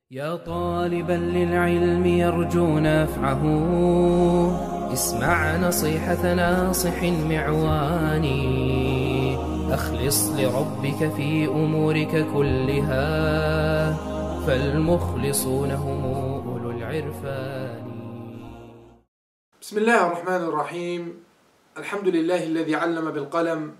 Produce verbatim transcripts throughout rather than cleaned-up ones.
يا طالبا للعلم يرجو نفعه، اسمع نصيحة ناصح معواني. أخلص لربك في أمورك كلها، فالمخلصون هم أولو العرفان. بسم الله الرحمن الرحيم. الحمد لله الذي علم بالقلم،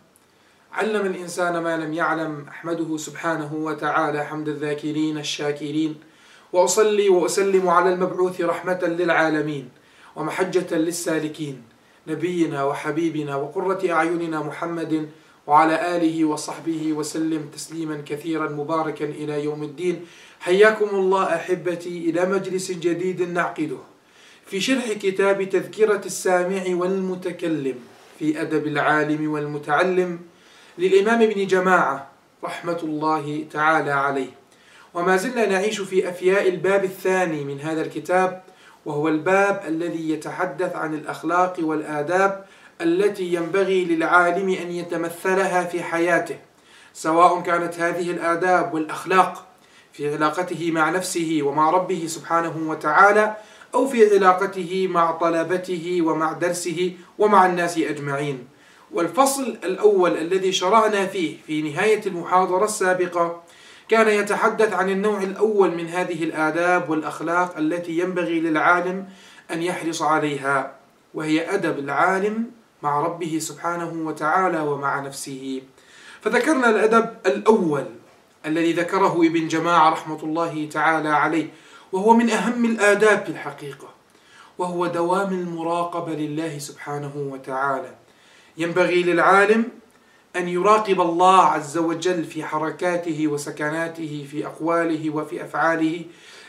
علم الإنسان ما لم يعلم. أحمده سبحانه وتعالى حمد الذاكرين الشاكرين، وأصلي وأسلم على المبعوث رحمة للعالمين ومحجة للسالكين، نبينا وحبيبنا وقرة أعيننا محمد وعلى آله وصحبه وسلم تسليما كثيرا مباركا إلى يوم الدين. حياكم الله أحبتي إلى مجلس جديد نعقده في شرح كتاب تذكرة السامع والمتكلم في أدب العالم والمتعلم للإمام ابن جماعة رحمة الله تعالى عليه. وما زلنا نعيش في أفياء الباب الثاني من هذا الكتاب، وهو الباب الذي يتحدث عن الأخلاق والآداب التي ينبغي للعالم أن يتمثلها في حياته، سواء كانت هذه الآداب والأخلاق في علاقته مع نفسه ومع ربه سبحانه وتعالى، أو في علاقته مع طلبته ومع درسه ومع الناس أجمعين. والفصل الأول الذي شرعنا فيه في نهاية المحاضرة السابقة كان يتحدث عن النوع الأول من هذه الآداب والأخلاق التي ينبغي للعالم أن يحرص عليها، وهي أدب العالم مع ربه سبحانه وتعالى ومع نفسه. فذكرنا الأدب الأول الذي ذكره ابن جماعة رحمة الله تعالى عليه، وهو من أهم الآداب في الحقيقة، وهو دوام المراقبة لله سبحانه وتعالى. ينبغي للعالم أن يراقب الله عز وجل في حركاته وسكناته، في أقواله وفي أفعاله،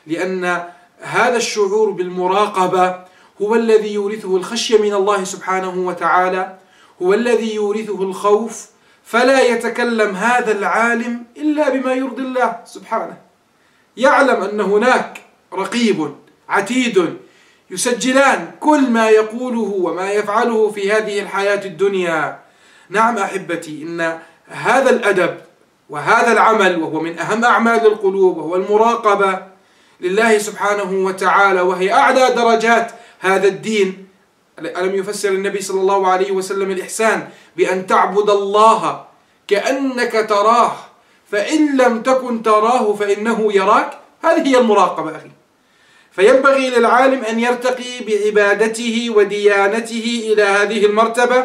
لأن هذا الشعور بالمراقبة هو الذي يورثه الخشية من الله سبحانه وتعالى، هو الذي يورثه الخوف. فلا يتكلم هذا العالم إلا بما يرضي الله سبحانه، يعلم أن هناك رقيب عتيد يسجلان كل ما يقوله وما يفعله في هذه الحياة الدنيا. نعم أحبتي، إن هذا الأدب وهذا العمل وهو من أهم أعمال القلوب، وهو المراقبة لله سبحانه وتعالى، وهي أعلى درجات هذا الدين. ألم يفسر النبي صلى الله عليه وسلم الإحسان بأن تعبد الله كأنك تراه، فإن لم تكن تراه فإنه يراك؟ هذه هي المراقبة أخي. فينبغي للعالم أن يرتقي بعبادته وديانته إلى هذه المرتبة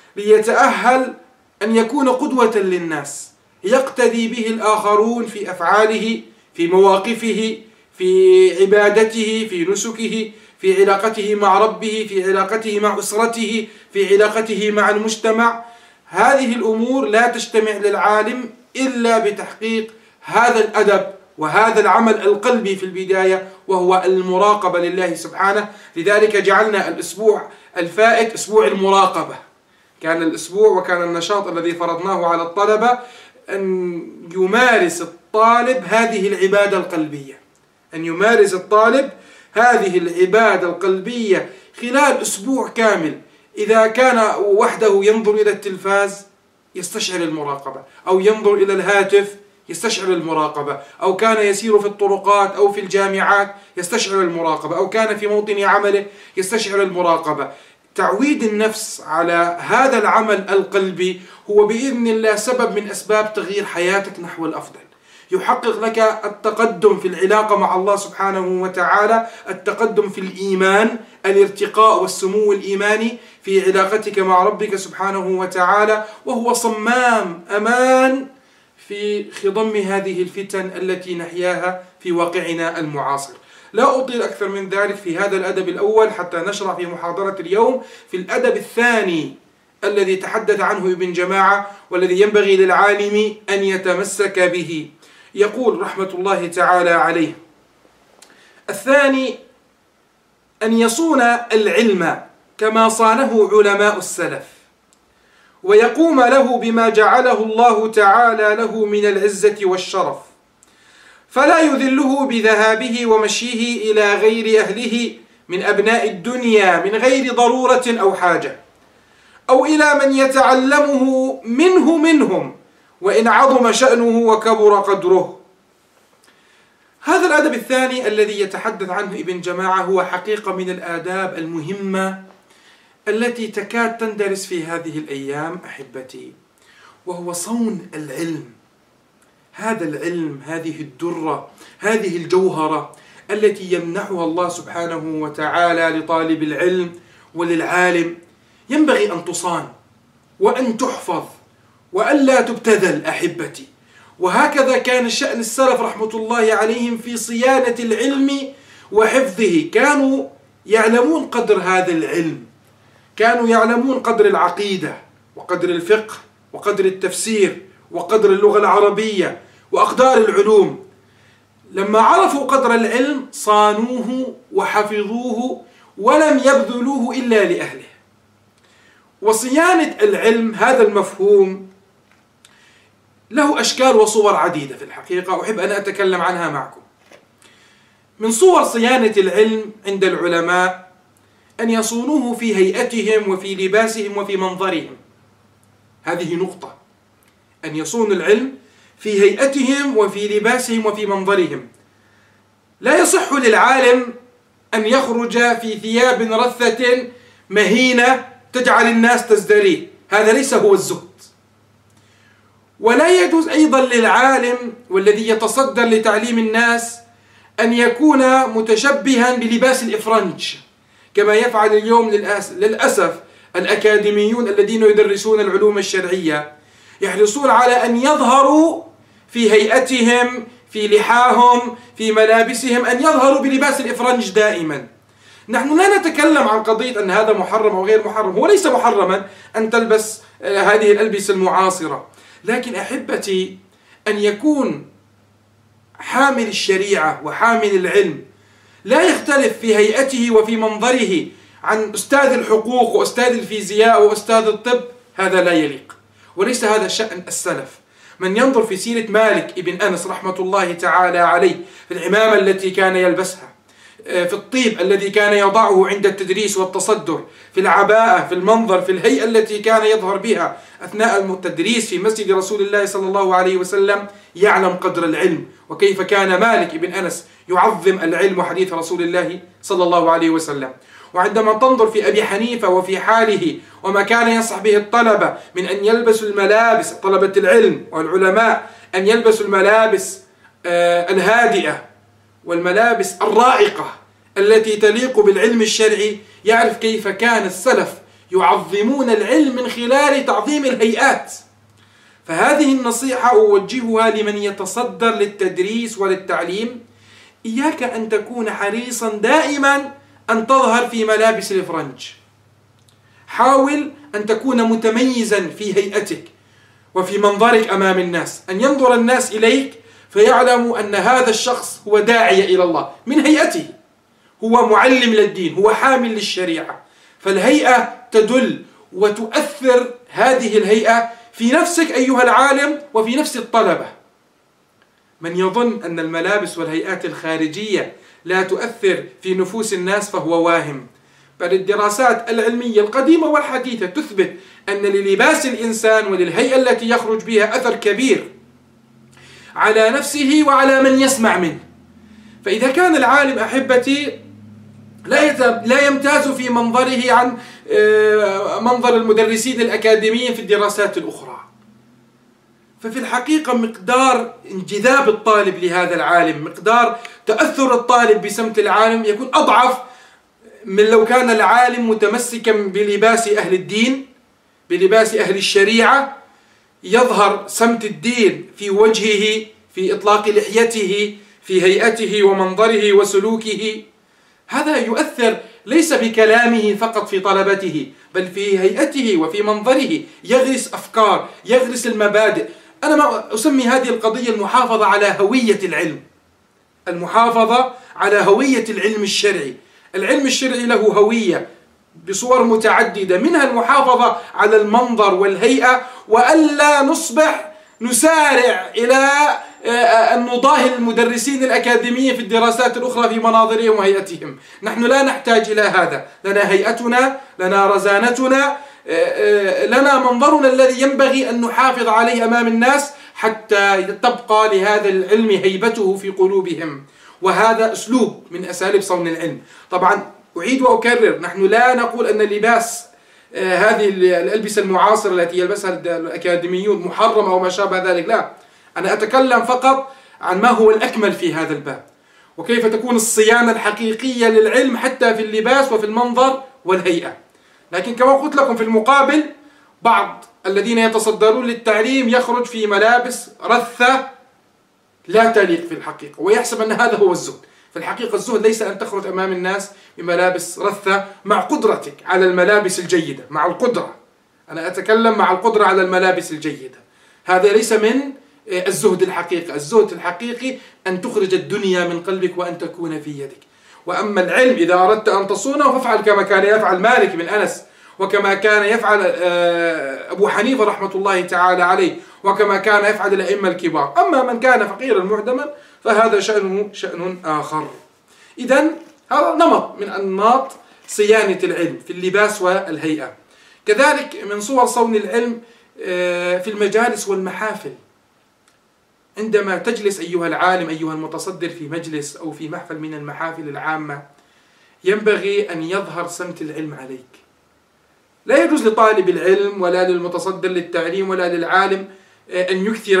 ليتأهل أن يكون قدوة للناس، يقتدي به الآخرون في أفعاله، في مواقفه، في عبادته، في نسكه، في علاقته مع ربه، في علاقته مع أسرته، في علاقته مع المجتمع. هذه الأمور لا تجتمع للعالم إلا بتحقيق هذا الأدب وهذا العمل القلبي في البداية، وهو المراقبة لله سبحانه. لذلك جعلنا الأسبوع الفائت أسبوع المراقبة. كان الأسبوع وكان النشاط الذي فرضناه على الطلبة أن يمارس الطالب هذه العبادة القلبية، أن يمارس الطالب هذه العبادة القلبية خلال أسبوع كامل. إذا كان وحده ينظر إلى التلفاز يستشعر المراقبة، أو ينظر إلى الهاتف يستشعر المراقبة، أو كان يسير في الطرقات أو في الجامعات يستشعر المراقبة، أو كان في موطن عمله يستشعر المراقبة. تعويد النفس على هذا العمل القلبي هو بإذن الله سبب من أسباب تغيير حياتك نحو الأفضل، يحقق لك التقدم في العلاقة مع الله سبحانه وتعالى، التقدم في الإيمان، الارتقاء والسمو الإيماني في علاقتك مع ربك سبحانه وتعالى، وهو صمام أمان في خضم هذه الفتن التي نحياها في واقعنا المعاصر. لا أطيل أكثر من ذلك في هذا الأدب الأول حتى نشرع في محاضرة اليوم في الأدب الثاني الذي تحدث عنه ابن جماعة، والذي ينبغي للعالم أن يتمسك به. يقول رحمة الله تعالى عليه: الثاني أن يصون العلم كما صانه علماء السلف، ويقوم له بما جعله الله تعالى له من العزة والشرف، فلا يذله بذهابه ومشيه إلى غير أهله من أبناء الدنيا من غير ضرورة أو حاجة، أو إلى من يتعلمه منه منهم وإن عظم شأنه وكبر قدره. هذا هذا الأدب الثاني الذي يتحدث عنه ابن جماعة هو حقيقة من الآداب المهمة التي تكاد تندرس في هذه الأيام أحبتي، وهو صون العلم. هذا العلم، هذه الدرة، هذه الجوهرة التي يمنحها الله سبحانه وتعالى لطالب العلم وللعالم، ينبغي أن تصان وأن تحفظ وأن لا تبتذل أحبتي. وهكذا كان شأن السلف رحمة الله عليهم في صيانة العلم وحفظه. كانوا يعلمون قدر هذا العلم، كانوا يعلمون قدر العقيدة وقدر الفقه وقدر التفسير وقدر اللغة العربية وأقدار العلوم. لما عرفوا قدر العلم صانوه وحفظوه ولم يبذلوه إلا لأهله. وصيانة العلم هذا المفهوم له أشكال وصور عديدة في الحقيقة، أحب أن أتكلم عنها معكم. من صور صيانة العلم عند العلماء أن يصونوه في هيئتهم وفي لباسهم وفي منظرهم. هذه نقطة، أن يصون العلم في هيئتهم وفي لباسهم وفي منظرهم. لا يصح للعالم أن يخرج في ثياب رثة مهينة تجعل الناس تزدريه، هذا ليس هو الزهد. ولا يجوز أيضا للعالم والذي يتصدر لتعليم الناس أن يكون متشبها بلباس الإفرنج كما يفعل اليوم للأسف الأكاديميون الذين يدرسون العلوم الشرعية. يحرصون على أن يظهروا في هيئتهم، في لحاهم، في ملابسهم، أن يظهروا بلباس الإفرنج دائما. نحن لا نتكلم عن قضية أن هذا محرم أو غير محرم، هو ليس محرما أن تلبس هذه الألبسة المعاصرة، لكن أحبتي أن يكون حامل الشريعة وحامل العلم لا يختلف في هيئته وفي منظره عن أستاذ الحقوق وأستاذ الفيزياء وأستاذ الطب، هذا لا يليق، وليس هذا شأن السلف. من ينظر في سيرة مالك ابن أنس رحمة الله تعالى عليه، في العمامة التي كان يلبسها، في الطيب الذي كان يضعه عند التدريس والتصدر، في العباءة، في المنظر، في الهيئة التي كان يظهر بها أثناء التدريس في مسجد رسول الله صلى الله عليه وسلم، يعلم قدر العلم وكيف كان مالك ابن أنس يعظم العلم وحديث رسول الله صلى الله عليه وسلم. وعندما تنظر في أبي حنيفة وفي حاله وما كان ينصح به الطلبة من أن يلبسوا الملابس، طلبة العلم والعلماء، أن يلبسوا الملابس الهادئة والملابس الرائقة التي تليق بالعلم الشرعي، يعرف كيف كان السلف يعظمون العلم من خلال تعظيم الهيئات. فهذه النصيحة أوجهها لمن يتصدر للتدريس وللتعليم: إياك أن تكون حريصا دائما أن تظهر في ملابس الإفرنج. حاول أن تكون متميزا في هيئتك وفي منظرك أمام الناس، أن ينظر الناس إليك فيعلموا أن هذا الشخص هو داعية إلى الله من هيئته، هو معلم للدين، هو حامل للشريعة. فالهيئة تدل وتؤثر هذه الهيئة في نفسك أيها العالم وفي نفس الطلبة. من يظن أن الملابس والهيئات الخارجية لا تؤثر في نفوس الناس فهو واهم، بل الدراسات العلمية القديمة والحديثة تثبت أن للباس الإنسان وللهيئة التي يخرج بها أثر كبير على نفسه وعلى من يسمع منه. فإذا كان العالم أحبتي لا يمتاز في منظره عن منظر المدرسين الأكاديميين في الدراسات الأخرى، ففي الحقيقة مقدار انجذاب الطالب لهذا العالم، مقدار تأثر الطالب بسمت العالم يكون أضعف من لو كان العالم متمسكا بلباس أهل الدين، بلباس أهل الشريعة، يظهر سمت الدين في وجهه، في إطلاق لحيته، في هيئته ومنظره وسلوكه. هذا يؤثر ليس بكلامه فقط في طلبته، بل في هيئته وفي منظره، يغرس أفكار، يغرس المبادئ. أنا ما أسمي هذه القضية المحافظة على هوية العلم، المحافظة على هوية العلم الشرعي. العلم الشرعي له هوية بصور متعددة، منها المحافظة على المنظر والهيئة، وألا نصبح نسارع إلى أن نضاهي المدرسين الأكاديميين في الدراسات الأخرى في مناظرهم وهيئتهم. نحن لا نحتاج إلى هذا، لنا هيئتنا، لنا رزانتنا، لنا منظرنا الذي ينبغي أن نحافظ عليه أمام الناس حتى تبقى لهذا العلم هيبته في قلوبهم. وهذا أسلوب من أساليب صون العلم. طبعا أعيد وأكرر، نحن لا نقول أن لباس آه هذه الألبسة المعاصرة التي يلبسها الأكاديميون محرمة أو ما شابه ذلك، لا، أنا أتكلم فقط عن ما هو الأكمل في هذا الباب، وكيف تكون الصيانة الحقيقية للعلم حتى في اللباس وفي المنظر والهيئة. لكن كما قلت لكم في المقابل، بعض الذين يتصدرون للتعليم يخرج في ملابس رثة لا تليق في الحقيقة، ويحسب أن هذا هو الزهد. في الحقيقة الزهد ليس أن تخرج أمام الناس بملابس رثة مع قدرتك على الملابس الجيدة، مع القدرة، أنا أتكلم مع القدرة على الملابس الجيدة، هذا ليس من الزهد الحقيقي. الزهد الحقيقي أن تخرج الدنيا من قلبك وأن تكون في يدك. وأما العلم إذا أردت أن تصونه فافعل كما كان يفعل مالك بن أنس، وكما كان يفعل أبو حنيفة رحمة الله تعالى عليه، وكما كان يفعل الأئمة الكبار. أما من كان فقيرا معدما فهذا شأنه شأن آخر. إذن هذا نمط من أنماط صيانة العلم في اللباس والهيئة. كذلك من صور صون العلم في المجالس والمحافل. عندما تجلس أيها العالم أيها المتصدر في مجلس أو في محفل من المحافل العامة، ينبغي أن يظهر سمت العلم عليك. لا يجوز لطالب العلم ولا للمتصدر للتعليم ولا للعالم أن يكثر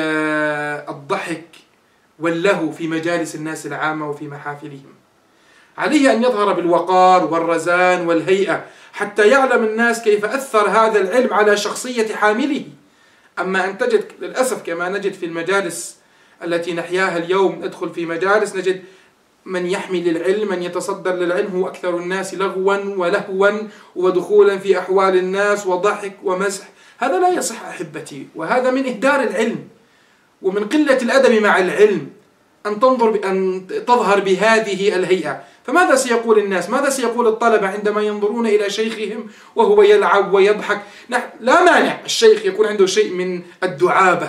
الضحك واللهو في مجالس الناس العامة وفي محافلهم. عليه أن يظهر بالوقار والرزان والهيئة حتى يعلم الناس كيف أثر هذا العلم على شخصية حامله. أما أن تجد للأسف كما نجد في المجالس التي نحياها اليوم، ندخل في مجالس نجد من يحمل العلم، من يتصدر للعلم هو أكثر الناس لغوا ولهوا ودخولا في أحوال الناس وضحك ومزح. هذا لا يصح أحبتي، وهذا من إهدار العلم ومن قلة الأدب مع العلم أن تنظر بأن تظهر بهذه الهيئة. فماذا سيقول الناس؟ ماذا سيقول الطلبة عندما ينظرون إلى شيخهم وهو يلعب ويضحك؟ لا مانع الشيخ يكون عنده شيء من الدعابة،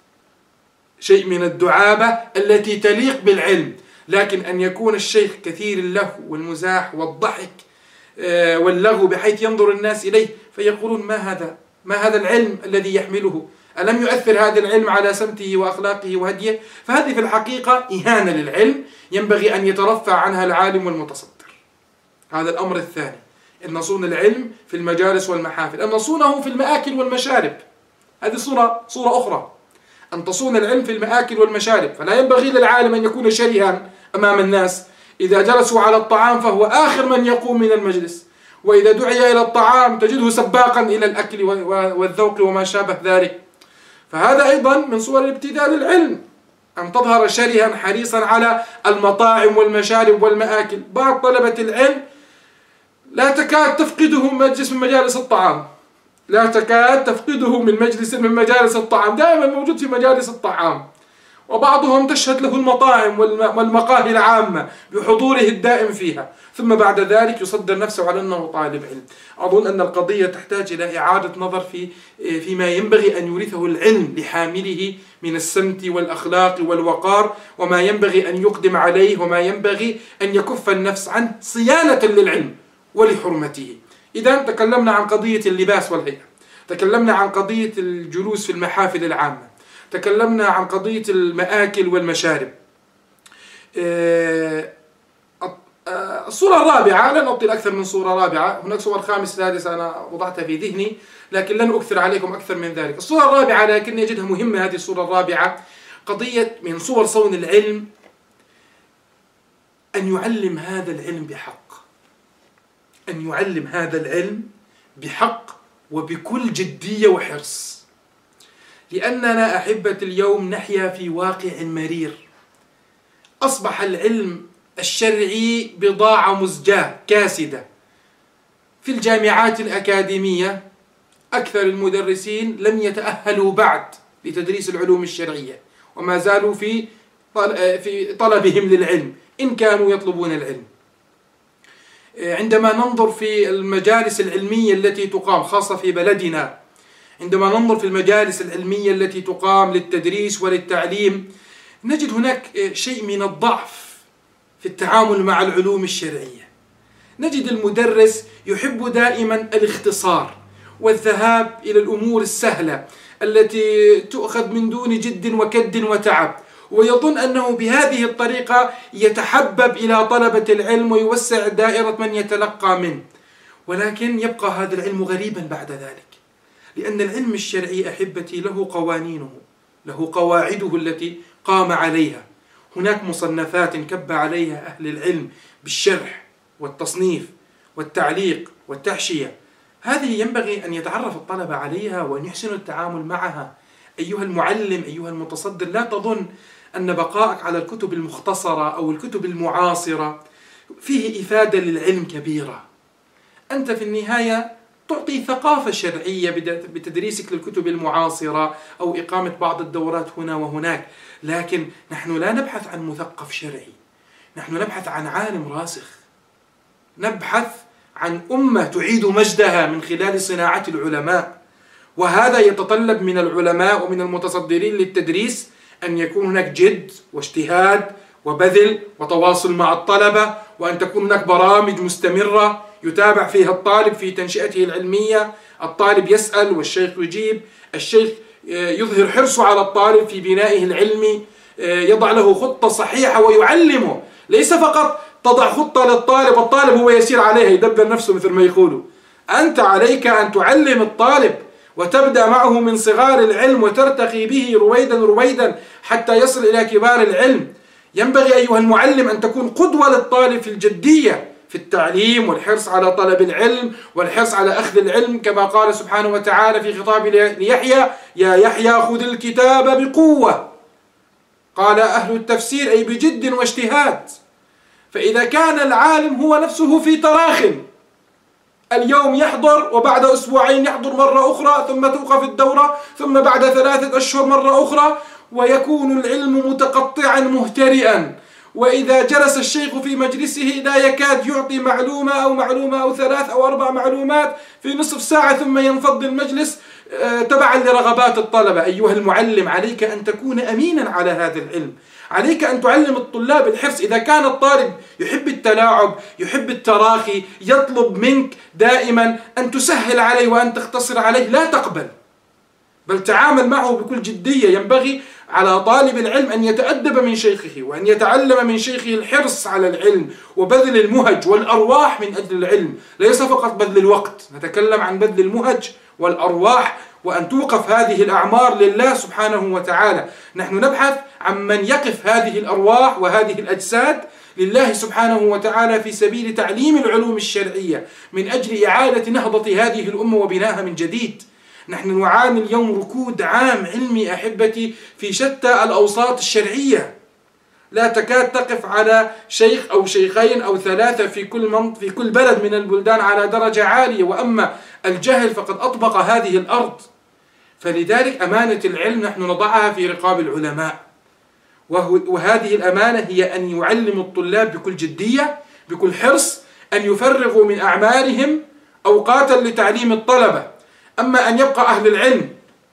شيء من الدعابة التي تليق بالعلم، لكن أن يكون الشيخ كثير اللهو والمزاح والضحك واللغو بحيث ينظر الناس إليه فيقولون ما هذا؟ ما هذا العلم الذي يحمله؟ ألم يؤثر هذا العلم على سمته وأخلاقه وهديه؟ فهذه في الحقيقة إهانة للعلم ينبغي أن يترفع عنها العالم والمتصدر. هذا الأمر الثاني، أن نصون العلم في المجالس والمحافل، أن نصونه في المآكل والمشارب. هذه صورة صورة أخرى، أن تصون العلم في المآكل والمشارب. فلا ينبغي للعالم أن يكون شريها أمام الناس. إذا جلسوا على الطعام فهو آخر من يقوم من المجلس، وإذا دعي إلى الطعام تجده سباقا إلى الأكل والذوق وما شابه ذلك. فهذا أيضا من صور الابتذال العلم، أن تظهر شرها حريصا على المطاعم والمشارب والمآكل. بعض طلبة العلم لا تكاد تفقده مجلس من مجالس الطعام، لا تكاد تفقده من مجلس من مجالس الطعام، دائما موجود في مجالس الطعام. وبعضهم تشهد له المطاعم والمقاهي العامة بحضوره الدائم فيها، ثم بعد ذلك يصدر نفسه على أنه طالب علم. أظن أن القضية تحتاج إلى إعادة نظر في فيما ينبغي أن يورثه العلم لحامله من السمت والأخلاق والوقار، وما ينبغي أن يقدم عليه، وما ينبغي أن يكف النفس عن صيانة للعلم ولحرمته. إذا تكلمنا عن قضية اللباس والهيئة، تكلمنا عن قضية الجلوس في المحافل العامة، تكلمنا عن قضية المآكل والمشارب. الصورة الرابعة، لن أطيل أكثر من صورة رابعة، هناك صور خامسة سادسة أنا وضعتها في ذهني لكن لن أكثر عليكم أكثر من ذلك. الصورة الرابعة لكن أجدها مهمة، هذه الصورة الرابعة قضية من صور صون العلم أن يعلم هذا العلم بحق، أن يعلم هذا العلم بحق وبكل جدية وحرص. لأننا أحبة اليوم نحيا في واقع مرير، أصبح العلم الشرعي بضاعة مزجاة كاسدة. في الجامعات الأكاديمية أكثر المدرسين لم يتأهلوا بعد لتدريس العلوم الشرعية، وما زالوا في في طلبهم للعلم إن كانوا يطلبون العلم. عندما ننظر في المجالس العلمية التي تقام خاصة في بلدنا، عندما ننظر في المجالس العلمية التي تقام للتدريس وللتعليم، نجد هناك شيء من الضعف في التعامل مع العلوم الشرعية. نجد المدرس يحب دائما الاختصار والذهاب إلى الأمور السهلة التي تؤخذ من دون جد وكد وتعب، ويظن أنه بهذه الطريقة يتحبب إلى طلبة العلم ويوسع دائرة من يتلقى منه، ولكن يبقى هذا العلم غريبا بعد ذلك، لأن العلم الشرعي أحبتي له قوانينه، له قواعده التي قام عليها. هناك مصنفات كب عليها أهل العلم بالشرح والتصنيف والتعليق والتحشية، هذه ينبغي أن يتعرف الطلبة عليها وأن يحسنوا التعامل معها. أيها المعلم، أيها المتصدر، لا تظن أن بقائك على الكتب المختصرة أو الكتب المعاصرة فيه إفادة للعلم كبيرة. أنت في النهاية تعطي ثقافة شرعية بتدريسك للكتب المعاصرة أو إقامة بعض الدورات هنا وهناك، لكن نحن لا نبحث عن مثقف شرعي، نحن نبحث عن عالم راسخ، نبحث عن أمة تعيد مجدها من خلال صناعة العلماء. وهذا يتطلب من العلماء ومن المتصدرين للتدريس أن يكون هناك جد واجتهاد وبذل وتواصل مع الطلبة، وأن تكون هناك برامج مستمرة يتابع فيها الطالب في تنشئته العلمية. الطالب يسأل والشيخ يجيب، الشيخ يظهر حرصه على الطالب في بنائه العلمي، يضع له خطة صحيحة ويعلمه، ليس فقط تضع خطة للطالب والطالب هو يسير عليها يدبر نفسه مثل ما يقولوا. أنت عليك أن تعلم الطالب وتبدأ معه من صغار العلم وترتقي به رويدا رويدا حتى يصل إلى كبار العلم. ينبغي أيها المعلم أن تكون قدوة للطالب في الجدية في التعليم والحرص على طلب العلم والحرص على أخذ العلم، كما قال سبحانه وتعالى في خطاب ليحيى: يا يحيى خذ الكتاب بقوة. قال أهل التفسير أي بجد واجتهاد. فإذا كان العالم هو نفسه في تراخٍ، اليوم يحضر وبعد أسبوعين يحضر مرة أخرى، ثم توقف الدورة، ثم بعد ثلاثة أشهر مرة أخرى، ويكون العلم متقطعا مهترئا، وإذا جلس الشيخ في مجلسه لا يكاد يعطي معلومة أو معلومة أو ثلاث أو أربع معلومات في نصف ساعة ثم ينفض المجلس تبعا لرغبات الطلبة. أيها المعلم، عليك أن تكون أمينا على هذا العلم، عليك أن تعلم الطلاب الحرص. إذا كان الطالب يحب التلاعب، يحب التراخي، يطلب منك دائما أن تسهل عليه وأن تختصر عليه، لا تقبل، بل تعامل معه بكل جدية. ينبغي على طالب العلم أن يتأدب من شيخه وأن يتعلم من شيخه الحرص على العلم وبذل المهج والأرواح من أجل العلم، ليس فقط بذل الوقت، نتكلم عن بذل المهج والأرواح، وأن توقف هذه الأعمار لله سبحانه وتعالى. نحن نبحث عن من يقف هذه الأرواح وهذه الأجساد لله سبحانه وتعالى في سبيل تعليم العلوم الشرعية من أجل إعادة نهضة هذه الأمة وبنائها من جديد. نحن نعاني اليوم ركود عام علمي أحبتي في شتى الأوساط الشرعية، لا تكاد تقف على شيخ أو شيخين أو ثلاثة في كل منط في كل بلد من البلدان على درجة عالية، وأما الجهل فقد أطبق هذه الأرض. فلذلك أمانة العلم نحن نضعها في رقاب العلماء، وهذه الأمانة هي أن يعلم الطلاب بكل جدية بكل حرص، أن يفرغوا من أعمالهم أوقاتا لتعليم الطلبة. أما أن يبقى أهل العلم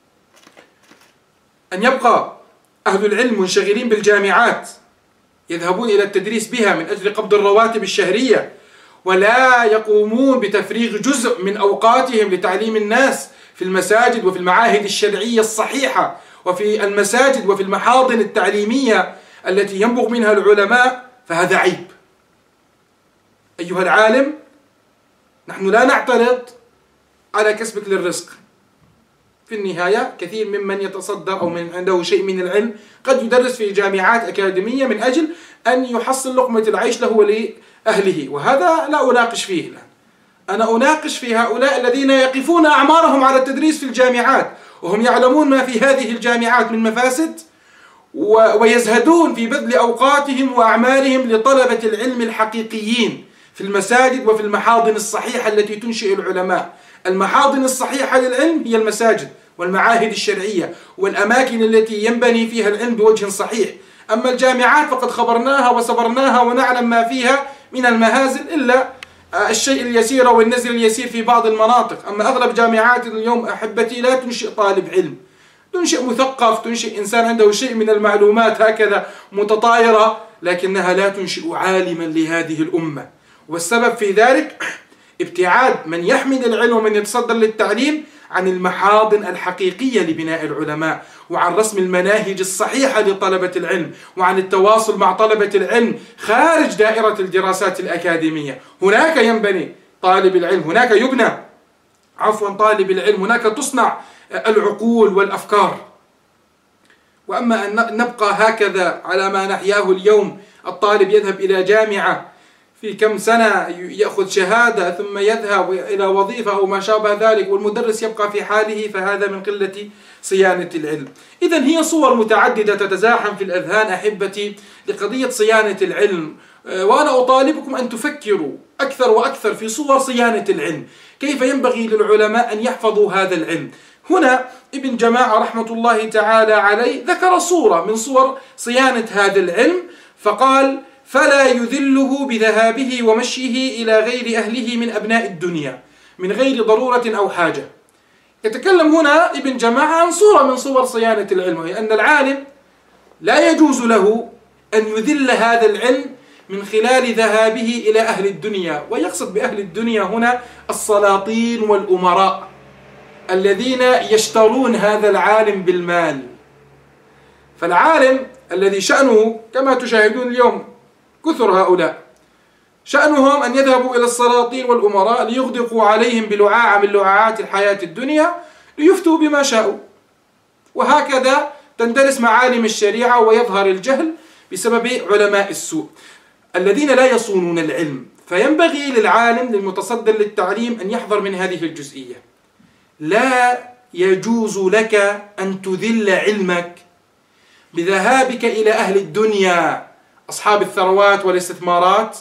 أن يبقى أهل العلم منشغلين بالجامعات يذهبون إلى التدريس بها من أجل قبض الرواتب الشهرية، ولا يقومون بتفريغ جزء من أوقاتهم لتعليم الناس في المساجد وفي المعاهد الشرعية الصحيحة وفي المساجد وفي المحاضن التعليمية التي ينبغ منها العلماء، فهذا عيب. أيها العالم، نحن لا نعترض على كسبك للرزق. في النهاية كثير ممن يتصدر أو من عنده شيء من العلم قد يدرس في جامعات أكاديمية من أجل أن يحصل لقمة العيش له ولأهله، وهذا لا أناقش فيه الآن. أنا أناقش في هؤلاء الذين يقفون أعمارهم على التدريس في الجامعات وهم يعلمون ما في هذه الجامعات من مفاسد، ويزهدون في بذل أوقاتهم وأعمالهم لطلبة العلم الحقيقيين في المساجد وفي المحاضن الصحيحة التي تنشئ العلماء. المحاضن الصحيحة للعلم هي المساجد والمعاهد الشرعية والأماكن التي ينبني فيها العلم بوجه صحيح. أما الجامعات فقد خبرناها وصبرناها ونعلم ما فيها من المهازل، إلا الشيء اليسير والنزل اليسير في بعض المناطق. أما أغلب جامعات اليوم أحبتي لا تنشئ طالب علم، تنشئ مثقف، تنشئ إنسان عنده شيء من المعلومات هكذا متطايرة، لكنها لا تنشئ عالما لهذه الأمة. والسبب في ذلك ابتعاد من يحمل العلم ومن يتصدر للتعليم عن المحاضن الحقيقية لبناء العلماء، وعن رسم المناهج الصحيحة لطلبة العلم، وعن التواصل مع طلبة العلم خارج دائرة الدراسات الأكاديمية. هناك ينبني طالب العلم، هناك يبنى عفوا طالب العلم، هناك تصنع العقول والأفكار. وأما أن نبقى هكذا على ما نحياه اليوم، الطالب يذهب إلى جامعة في كم سنة يأخذ شهادة ثم يذهب إلى وظيفة أو ما شابه ذلك، والمدرس يبقى في حاله، فهذا من قلة صيانة العلم. إذن هي صور متعددة تتزاحم في الأذهان أحبتي لقضية صيانة العلم، وأنا أطالبكم أن تفكروا أكثر وأكثر في صور صيانة العلم، كيف ينبغي للعلماء أن يحفظوا هذا العلم. هنا ابن جماعة رحمة الله تعالى عليه ذكر صورة من صور صيانة هذا العلم، فقال: فلا يذله بذهابه ومشيه إلى غير أهله من أبناء الدنيا من غير ضرورة أو حاجة. يتكلم هنا ابن جماعة عن صورة من صور صيانة العلم، وهي أن العالم لا يجوز له أن يذل هذا العلم من خلال ذهابه إلى أهل الدنيا، ويقصد بأهل الدنيا هنا السلاطين والأمراء الذين يشترون هذا العالم بالمال. فالعالم الذي شأنه كما تشاهدون اليوم كثر هؤلاء، شأنهم أن يذهبوا إلى السلاطين والأمراء ليغدقوا عليهم بلعاعة من لعاعات الحياة الدنيا ليفتوا بما شاءوا، وهكذا تندرس معالم الشريعة ويظهر الجهل بسبب علماء السوء الذين لا يصونون العلم. فينبغي للعالم للمتصدر للتعليم أن يحذر من هذه الجزئية. لا يجوز لك أن تذل علمك بذهابك إلى أهل الدنيا، أصحاب الثروات والاستثمارات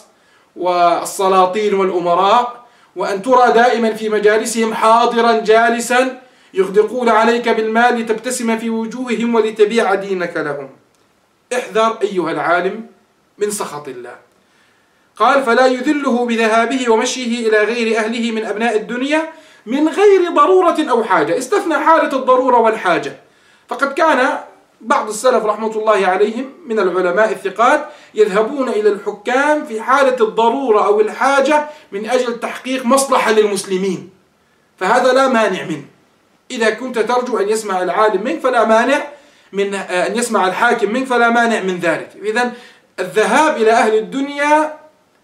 والسلاطين والأمراء، وأن ترى دائما في مجالسهم حاضرا جالسا يغدقون عليك بالمال لتبتسم في وجوههم ولتبيع دينك لهم. احذر أيها العالم من سخط الله. قال: فلا يذله بذهابه ومشيه إلى غير أهله من أبناء الدنيا من غير ضرورة أو حاجة. استثنى حالة الضرورة والحاجة، فقد كان بعض السلف رحمة الله عليهم من العلماء الثقات يذهبون إلى الحكام في حالة الضرورة أو الحاجة من أجل تحقيق مصلحة للمسلمين، فهذا لا مانع منه. إذا كنت ترجو أن يسمع العالم منك فلا مانع من أن يسمع الحاكم منك، فلا مانع من ذلك. إذن الذهاب إلى أهل الدنيا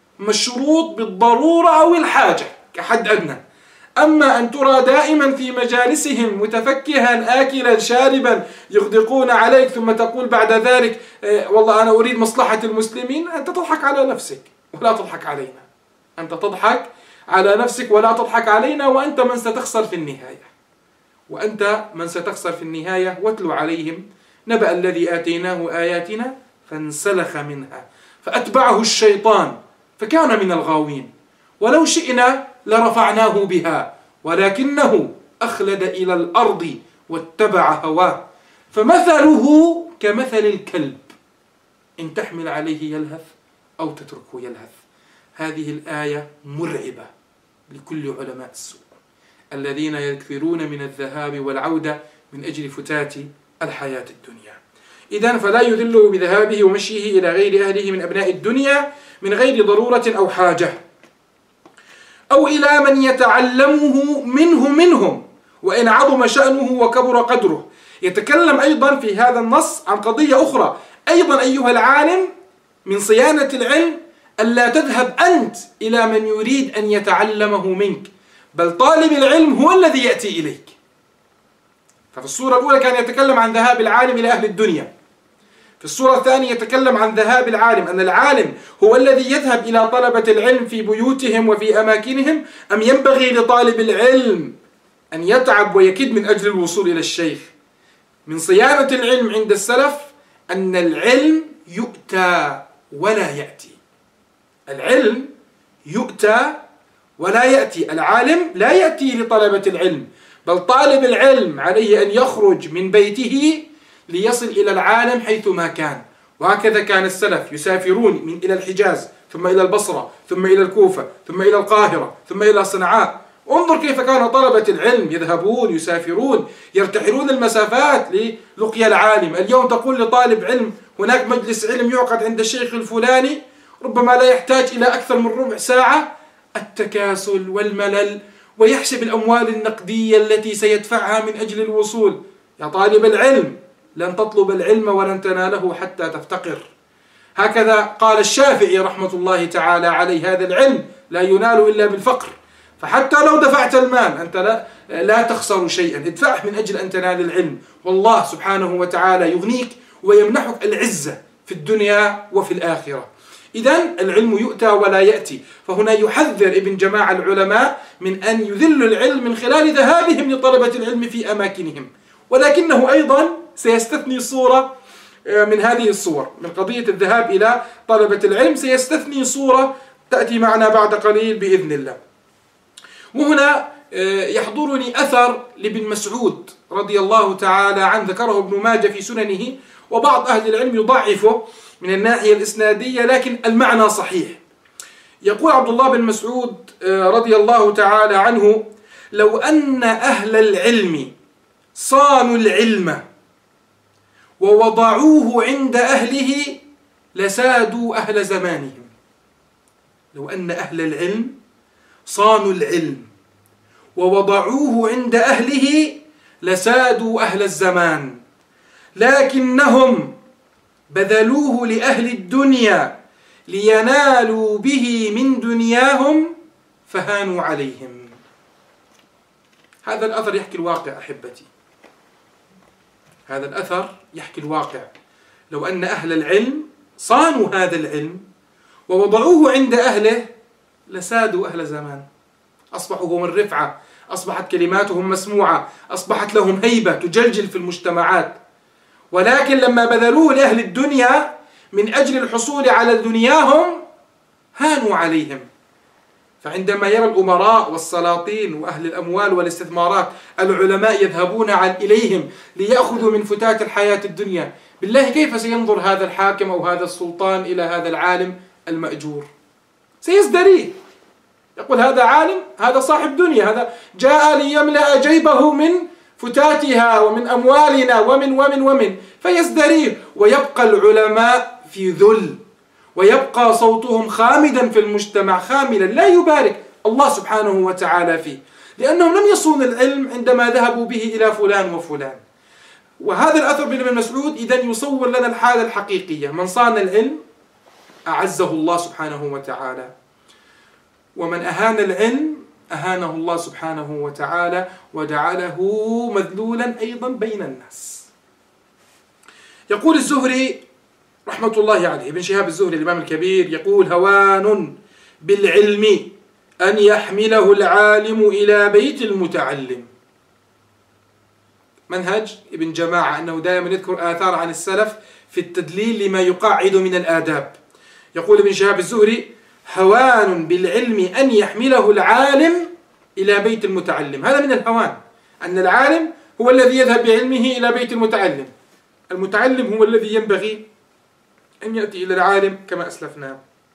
مشروط بالضرورة أو الحاجة كحد أدنى. أما أن ترى دائما في مجالسهم متفكها آكلا شاربا يغدقون عليك، ثم تقول بعد ذلك والله أنا أريد مصلحة المسلمين، أنت تضحك على نفسك ولا تضحك علينا. أنت تضحك على نفسك ولا تضحك علينا، وأنت من ستخسر في النهاية، وأنت من ستخسر في النهاية. واتلو عليهم نبأ الذي آتيناه آياتنا فانسلخ منها فأتبعه الشيطان فكان من الغاوين ولو شئنا لرفعناه بها ولكنه أخلد إلى الأرض واتبع هواه فمثله كمثل الكلب إن تحمل عليه يلهث أو تتركه يلهث. هذه الآية مرعبة لكل علماء السوء الذين يكثرون من الذهاب والعودة من أجل فتات الحياة الدنيا. إذن فلا يذله بذهابه ومشيه إلى غير أهله من أبناء الدنيا من غير ضرورة أو حاجة، أو إلى من يتعلمه منه منهم وإن عظم شأنه وكبر قدره. يتكلم أيضا في هذا النص عن قضية أخرى أيضا أيها العالم من صيانة العلم، ألا تذهب أنت إلى من يريد أن يتعلمه منك، بل طالب العلم هو الذي يأتي إليك. ففي الصورة الأولى كان يتكلم عن ذهاب العالم إلى أهل الدنيا، في الصورة الثانية يتكلم عن ذهاب العالم، أن العالم هو الذي يذهب إلى طلبة العلم في بيوتهم وفي أماكنهم، أم ينبغي لطالب العلم أن يتعب ويكد من أجل الوصول إلى الشيخ. من صيانة العلم عند السلف أن العلم يؤتى ولا يأتي. العلم يؤتى ولا يأتي، العالم لا يأتي لطلبة العلم، بل طالب العلم عليه أن يخرج من بيته ليصل إلى العالم حيثما كان. وهكذا كان السلف يسافرون من إلى الحجاز ثم إلى البصرة ثم إلى الكوفة ثم إلى القاهرة ثم إلى صنعاء. انظر كيف كان طلبة العلم يذهبون يسافرون يرتحلون المسافات للقيا العالم. اليوم تقول لطالب علم هناك مجلس علم يعقد عند الشيخ الفلاني، ربما لا يحتاج إلى أكثر من ربع ساعة. التكاسل والملل ويحسب الأموال النقدية التي سيدفعها من أجل الوصول. يا طالب العلم، لن تطلب العلم ولن تناله حتى تفتقر. هكذا قال الشافعي رحمة الله تعالى عليه: هذا العلم لا ينال إلا بالفقر. فحتى لو دفعت المال أنت لا, لا تخسر شيئا، ادفعه من أجل أن تنال العلم، والله سبحانه وتعالى يغنيك ويمنحك العزة في الدنيا وفي الآخرة. إذن العلم يؤتى ولا يأتي. فهنا يحذر ابن جماعة العلماء من أن يذلوا العلم من خلال ذهابهم لطلبة العلم في أماكنهم، ولكنه أيضا سيستثني صورة من هذه الصور، من قضية الذهاب إلى طلبة العلم سيستثني صورة تأتي معنا بعد قليل بإذن الله. وهنا يحضرني أثر لابن مسعود رضي الله تعالى عنه، ذكره ابن ماجه في سننه، وبعض أهل العلم يضعفه من الناحية الإسنادية، لكن المعنى صحيح. يقول عبد الله بن مسعود رضي الله تعالى عنه: لو أن أهل العلم صانوا العلم ووضعوه عند أهله لسادوا أهل زمانهم. لو أن أهل العلم صانوا العلم ووضعوه عند أهله لسادوا أهل الزمان، لكنهم بذلوه لأهل الدنيا لينالوا به من دنياهم فهانوا عليهم. هذا الأثر يحكي الواقع أحبتي، هذا الأثر يحكي الواقع. لو أن أهل العلم صانوا هذا العلم ووضعوه عند أهله لسادوا أهل زمان، أصبحوا هم الرفعة، أصبحت كلماتهم مسموعة، أصبحت لهم هيبة تجلجل في المجتمعات. ولكن لما بذلوه لأهل الدنيا من أجل الحصول على دنياهم هانوا عليهم. فعندما يرى الأمراء والسلاطين وأهل الأموال والاستثمارات العلماء يذهبون إليهم ليأخذوا من فتات الحياة الدنيا، بالله كيف سينظر هذا الحاكم أو هذا السلطان إلى هذا العالم المأجور؟ سيزدريه، يقول هذا عالم، هذا صاحب دنيا، هذا جاء ليملأ جيبه من فتاتها ومن أموالنا ومن ومن ومن فيزدريه، ويبقى العلماء في ذل، ويبقى صوتهم خامدا في المجتمع خاملا لا يبارك الله سبحانه وتعالى فيه، لأنهم لم يصونوا العلم عندما ذهبوا به إلى فلان وفلان. وهذا الأثر بن ابن مسعود إذن يصور لنا الحالة الحقيقية: من صان العلم أعزه الله سبحانه وتعالى، ومن أهان العلم أهانه الله سبحانه وتعالى وجعله مذلولا أيضا بين الناس. يقول الزهري رحمة الله عليه، ابن شهاب الزهري الإمام الكبير يقول: هوان بالعلم أن يحمله العالم إلى بيت المتعلم. منهج ابن جماعة أنه دائما يذكر آثار عن السلف في التدليل لما يقعد من الآداب. يقول ابن شهاب الزهري: هوان بالعلم أن يحمله العالم إلى بيت المتعلم. هذا من الهوان، أن العالم هو الذي يذهب بعلمه إلى بيت المتعلم، المتعلم هو الذي ينبغي أن يأتي إلى العالم كما أسلفنا.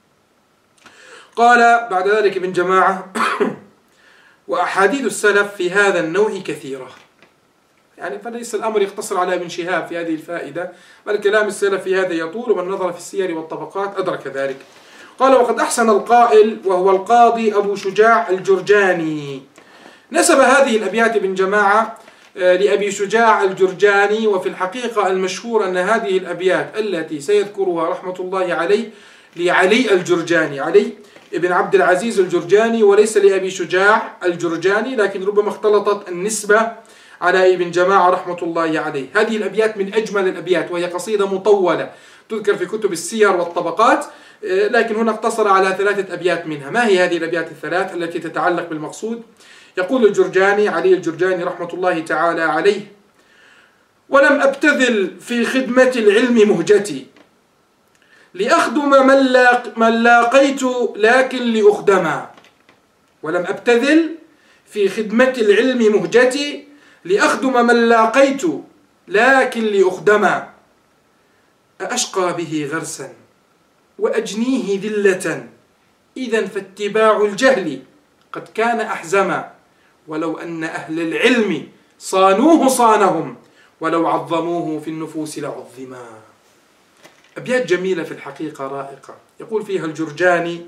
قال بعد ذلك ابن جماعة: وأحاديث السلف في هذا النوع كثيرة. يعني فليس الأمر يقتصر على ابن شهاب في هذه الفائدة، بل كلام السلف في هذا يطول، ومن نظر في السير والطبقات أدرك ذلك. قال: وقد أحسن القائل وهو القاضي أبو شجاع الجرجاني. نسب هذه الأبيات ابن جماعة لأبي شجاع الجرجاني، وفي الحقيقة المشهور أن هذه الأبيات التي سيذكرها رحمة الله عليه لعلي الجرجاني، علي ابن عبد العزيز الجرجاني، وليس لأبي شجاع الجرجاني، لكن ربما اختلطت النسبة على ابن جماعة رحمة الله عليه. هذه الأبيات من أجمل الأبيات، وهي قصيدة مطولة تذكر في كتب السير والطبقات، لكن هنا اقتصر على ثلاثة أبيات منها. ما هي هذه الأبيات الثلاث التي تتعلق بالمقصود؟ يقول الجرجاني علي الجرجاني رحمة الله تعالى عليه: ولم أبتذل في خدمة العلم مهجتي لأخدم من, لاق من لاقيت لكن لأخدما. ولم أبتذل في خدمة العلم مهجتي لأخدم من لاقيت لكن لأخدما. أأشقى به غرسا وأجنيه ذلة، إذا فاتباع الجهل قد كان أحزما. ولو أن أهل العلم صانوه صانهم، ولو عظموه في النفوس لعظما. أبيات جميلة في الحقيقة رائقة. يقول فيها الجرجاني: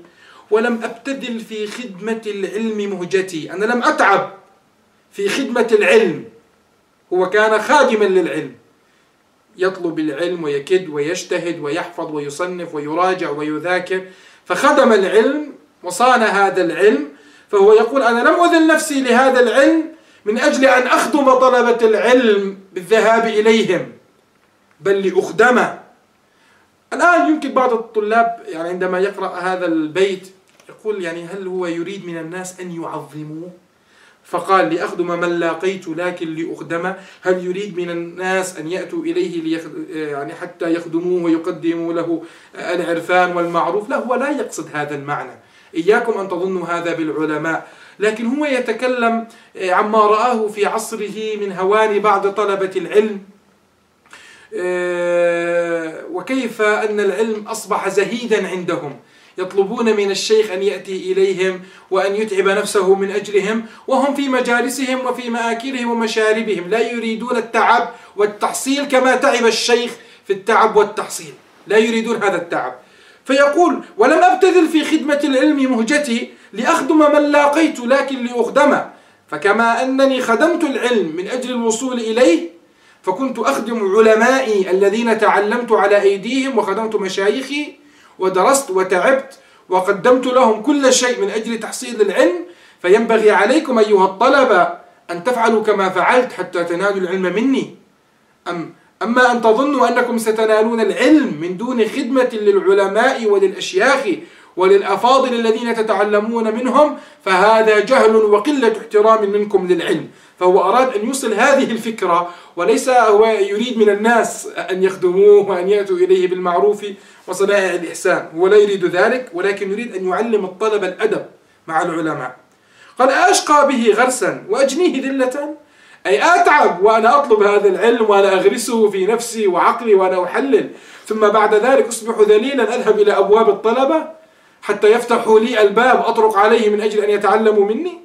ولم أبتذل في خدمة العلم مهجتي. أنا لم أتعب في خدمة العلم. هو كان خادما للعلم، يطلب العلم ويكد ويجتهد ويحفظ ويصنف ويراجع ويذاكر، فخدم العلم وصان هذا العلم. فهو يقول أنا لم أذل نفسي لهذا العلم من أجل أن أخدم طلبة العلم بالذهاب إليهم، بل لأخدمه. الآن يمكن بعض الطلاب يعني عندما يقرأ هذا البيت يقول يعني هل هو يريد من الناس أن يعظموه؟ فقال لأخدم من لاقيت لكن لأخدمه. هل يريد من الناس أن يأتوا إليه ليخد... يعني حتى يخدموه ويقدموا له العرفان والمعروف؟ لا، هو لا يقصد هذا المعنى. إياكم أن تظنوا هذا بالعلماء، لكن هو يتكلم عما رآه في عصره من هوان بعض طلبة العلم، وكيف أن العلم أصبح زهيدا عندهم، يطلبون من الشيخ أن يأتي إليهم وأن يتعب نفسه من أجلهم، وهم في مجالسهم وفي مآكلهم ومشاربهم لا يريدون التعب والتحصيل كما تعب الشيخ في التعب والتحصيل، لا يريدون هذا التعب. فيقول ولم أبتذل في خدمة العلم مهجتي لأخدم من لاقيت لكن لأخدمه. فكما أنني خدمت العلم من أجل الوصول إليه، فكنت أخدم علمائي الذين تعلمت على أيديهم، وخدمت مشايخي ودرست وتعبت وقدمت لهم كل شيء من أجل تحصيل العلم. فينبغي عليكم أيها الطلبة أن تفعلوا كما فعلت حتى تنالوا العلم مني. أم أما أن تظنوا أنكم ستنالون العلم من دون خدمة للعلماء وللأشياخ وللأفاضل الذين تتعلمون منهم، فهذا جهل وقلة احترام منكم للعلم. فهو أراد أن يوصل هذه الفكرة، وليس هو يريد من الناس أن يخدموه وأن يأتوا إليه بالمعروف وصنائع الإحسان، هو لا يريد ذلك، ولكن يريد أن يعلم الطلبة الأدب مع العلماء. قال أشقى به غرسا وأجنيه ذلة، أي أتعب وأنا أطلب هذا العلم وأنا أغرسه في نفسي وعقلي وأنا أحلل، ثم بعد ذلك أصبح ذليلا أذهب إلى أبواب الطلبة حتى يفتحوا لي الباب أطرق عليه من أجل أن يتعلموا مني.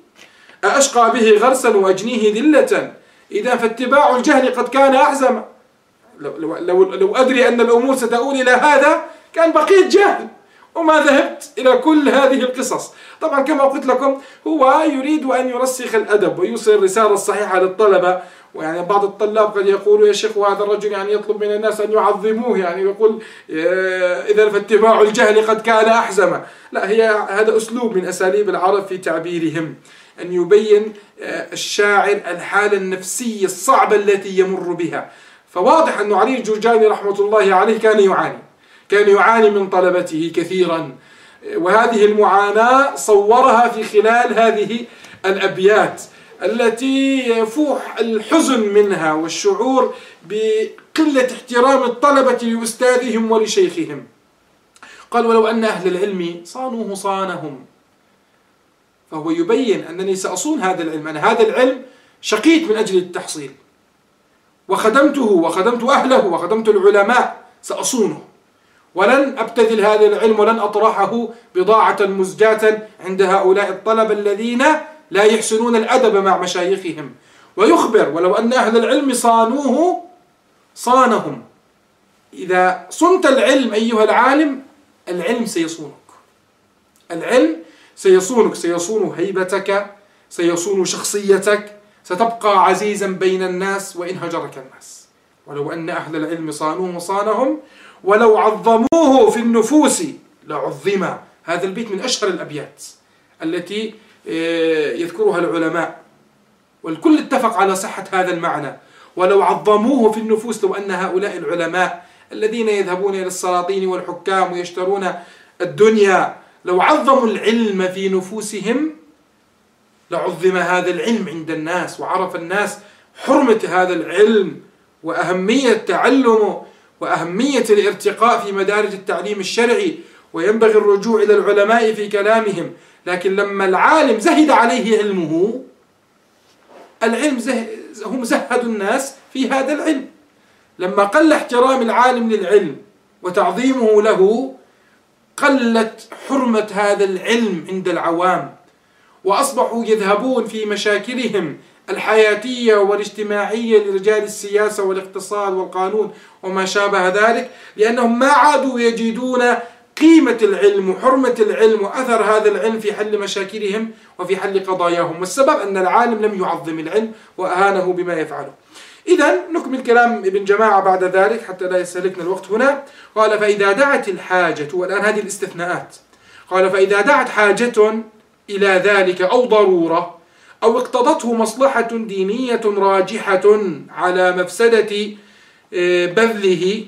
أشقى به غرسا وأجنيه ذلة، إذا فاتباع الجهل قد كان أعزم. لو, لو, لو, لو أدري أن الأمور ستؤول إلى هذا كان بقيت جاهل وما ذهبت إلى كل هذه القصص. طبعا كما قلت لكم هو يريد أن يرسخ الأدب ويوصل الرسالة الصحيحة للطلبة. ويعني بعض الطلاب قد يقولوا يا شيخ وهذا الرجل يعني يطلب من الناس أن يعظموه، يعني يقول إذا فاتباع الجهل قد كان أحزم. لا، هي هذا أسلوب من أساليب العرب في تعبيرهم، أن يبين الشاعر الحالة النفسية الصعبة التي يمر بها. فواضح أن علي الجرجاني رحمة الله عليه كان يعاني كان يعاني من طلبته كثيرا، وهذه المعاناة صورها في خلال هذه الأبيات التي يفوح الحزن منها والشعور بقلة احترام الطلبة لأستاذهم ولشيخهم. قال ولو أن أهل العلم صانوه صانهم، فهو يبين أنني سأصون هذا العلم، أنا هذا العلم شقيت من أجل التحصيل وخدمته وخدمت أهله وخدمت العلماء، سأصونه ولن أبتذل هذا العلم ولن أطرحه بضاعة مزجاة عند هؤلاء الطلبة الذين لا يحسنون الأدب مع مشايخهم. ويخبر ولو أن أهل العلم صانوه صانهم، إذا صنت العلم أيها العالم العلم سيصونك، العلم سيصونك، سيصون هيبتك، سيصون شخصيتك، ستبقى عزيزا بين الناس وإن هجرك الناس. ولو أن أهل العلم صانوه صانهم ولو عظموه في النفوس لعظم. هذا البيت من أشهر الأبيات التي يذكرها العلماء، والكل اتفق على صحة هذا المعنى. ولو عظموه في النفوس، لو أن هؤلاء العلماء الذين يذهبون إلى السلاطين والحكام ويشترون الدنيا لو عظموا العلم في نفوسهم لعظم هذا العلم عند الناس، وعرف الناس حرمة هذا العلم وأهمية تعلمه وأهمية الارتقاء في مدارج التعليم الشرعي، وينبغي الرجوع إلى العلماء في كلامهم. لكن لما العالم زهد عليه علمه، العلم زه... هم زهدوا الناس في هذا العلم. لما قل احترام العالم للعلم وتعظيمه له، قلت حرمة هذا العلم عند العوام، وأصبحوا يذهبون في مشاكلهم الحياتية والاجتماعية لرجال السياسة والاقتصاد والقانون وما شابه ذلك، لأنهم ما عادوا يجدون قيمة العلم وحرمة العلم وأثر هذا العلم في حل مشاكلهم وفي حل قضاياهم، والسبب أن العالم لم يعظم العلم وأهانه بما يفعله. إذن نكمل كلام ابن جماعة بعد ذلك حتى لا يستهلكنا الوقت هنا. قال: فإذا دعت الحاجة، والآن هذه الاستثناءات، قال: فإذا دعت حاجة إلى ذلك أو ضرورة أو اقتضته مصلحة دينية راجحة على مفسدة بذله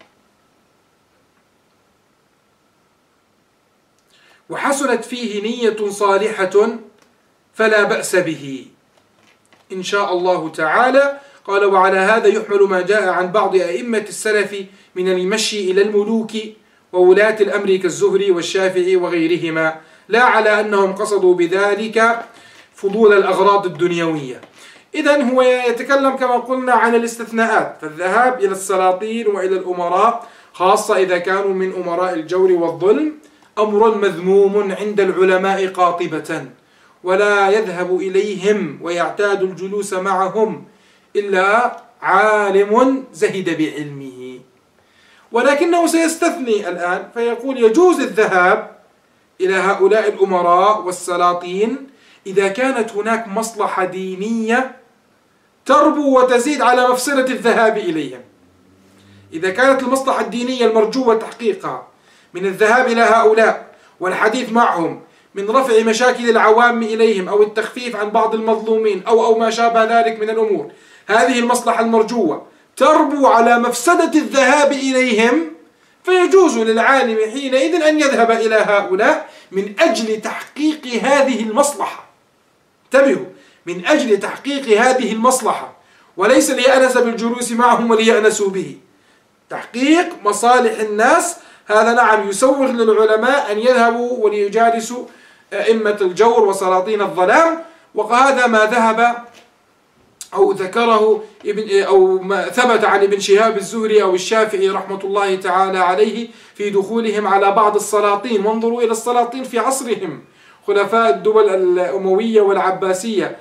وحصلت فيه نية صالحة فلا بأس به إن شاء الله تعالى. قال: وعلى هذا يحمل ما جاء عن بعض أئمة السلف من المشي إلى الملوك وولاة الأمر كالزهري والشافعي وغيرهما، لا على أنهم قصدوا بذلك فضول الأغراض الدنيوية. إذن هو يتكلم كما قلنا عن الاستثناءات، فالذهاب إلى السلاطين وإلى الأمراء خاصة إذا كانوا من أمراء الجور والظلم أمر مذموم عند العلماء قاطبة، ولا يذهب إليهم ويعتاد الجلوس معهم إلا عالم زهد بعلمه. ولكنه سيستثني الآن فيقول: يجوز الذهاب إلى هؤلاء الأمراء والسلاطين إذا كانت هناك مصلحة دينية تربو وتزيد على مفسدة الذهاب إليهم. إذا كانت المصلحة الدينية المرجوة تحقيقها من الذهاب إلى هؤلاء والحديث معهم من رفع مشاكل العوام إليهم أو التخفيف عن بعض المظلومين أو أو ما شابه ذلك من الأمور، هذه المصلحة المرجوة تربو على مفسدة الذهاب إليهم، فيجوز للعالم حينئذ أن يذهب إلى هؤلاء من أجل تحقيق هذه المصلحة. انتبهوا، من أجل تحقيق هذه المصلحة، وليس ليأنس بالجلوس معهم وليأنسوا به. تحقيق مصالح الناس هذا نعم يسوغ للعلماء أن يذهبوا وليجالسوا أئمة الجور وسلاطين الظلام، وهذا ما ذهب أو ذكره ابن أو ما ثبت عن ابن شهاب الزهري أو الشافعي رحمة الله تعالى عليه في دخولهم على بعض السلاطين. وانظروا إلى السلاطين في عصرهم، خلفاء الدول الأموية والعباسية،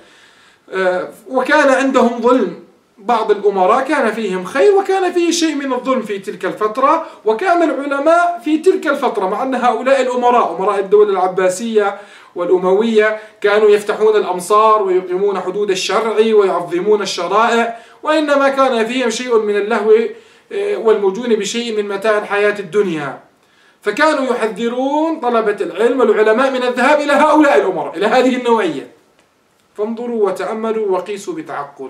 وكان عندهم ظلم. بعض الأمراء كان فيهم خير وكان فيه شيء من الظلم في تلك الفترة، وكان العلماء في تلك الفترة، مع أن هؤلاء الأمراء أمراء الدول العباسية والأموية كانوا يفتحون الأمصار ويقيمون حدود الشرع ويعظمون الشرائع، وإنما كان فيهم شيء من اللهو والمجون بشيء من متاع الحياة الدنيا. فكانوا يحذرون طلبة العلم والعلماء من الذهاب إلى هؤلاء الأمراء، إلى هذه النوعية. فانظروا وتأملوا وقيسوا بتعقل.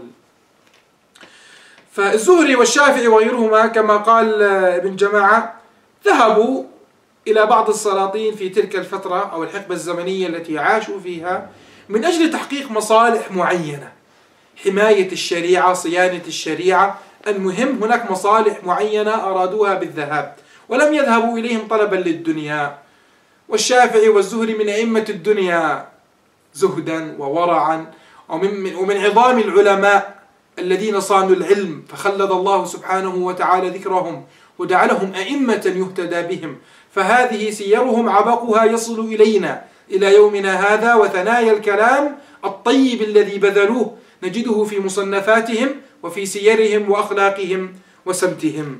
فالزهري والشافعي وغيرهما كما قال ابن جماعة ذهبوا إلى بعض السلاطين في تلك الفترة أو الحقبة الزمنية التي عاشوا فيها من أجل تحقيق مصالح معينة، حماية الشريعة، صيانة الشريعة. المهم هناك مصالح معينة أرادوها بالذهاب، ولم يذهبوا إليهم طلبا للدنيا. والشافعي والزهري من أئمة الدنيا زهدا وورعا، ومن, ومن عظام العلماء الذين صانوا العلم، فخلد الله سبحانه وتعالى ذكرهم وجعلهم أئمة يهتدى بهم. فهذه سيرهم عبقها يصل إلينا إلى يومنا هذا، وثنايا الكلام الطيب الذي بذلوه نجده في مصنفاتهم وفي سيرهم وأخلاقهم وسمتهم.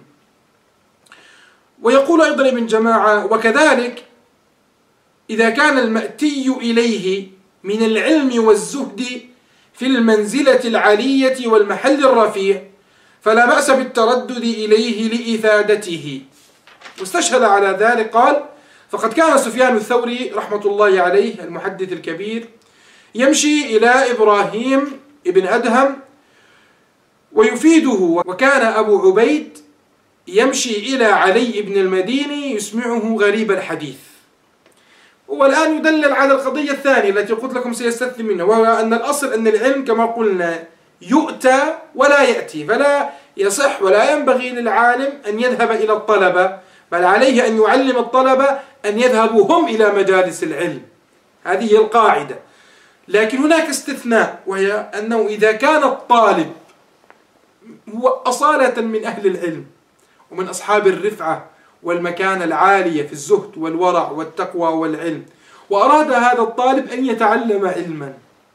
ويقول أيضا ابن جماعة: وكذلك إذا كان المأتي إليه من العلم والزهد في المنزلة العالية والمحل الرفيع فلا بأس بالتردد إليه لإفادته. واستشهد على ذلك قال: فقد كان سفيان الثوري رحمة الله عليه المحدث الكبير يمشي إلى إبراهيم ابن أدهم ويفيده، وكان أبو عبيد يمشي إلى علي بن المديني يسمعه غريب الحديث. والآن يدلل على القضية الثانية التي قلت لكم سيستثني منها، وهو أن الأصل أن العلم كما قلنا يؤتى ولا يأتي، فلا يصح ولا ينبغي للعالم أن يذهب إلى الطلبة، بل عليه أن يعلم الطلبة أن يذهبوا هم إلى مجالس العلم. هذه هي القاعدة. لكن هناك استثناء، وهي أنه إذا كان الطالب هو أصالة من أهل العلم ومن أصحاب الرفعة والمكانة العالية في الزهد والورع والتقوى والعلم، وأراد هذا الطالب أن يتعلم علما،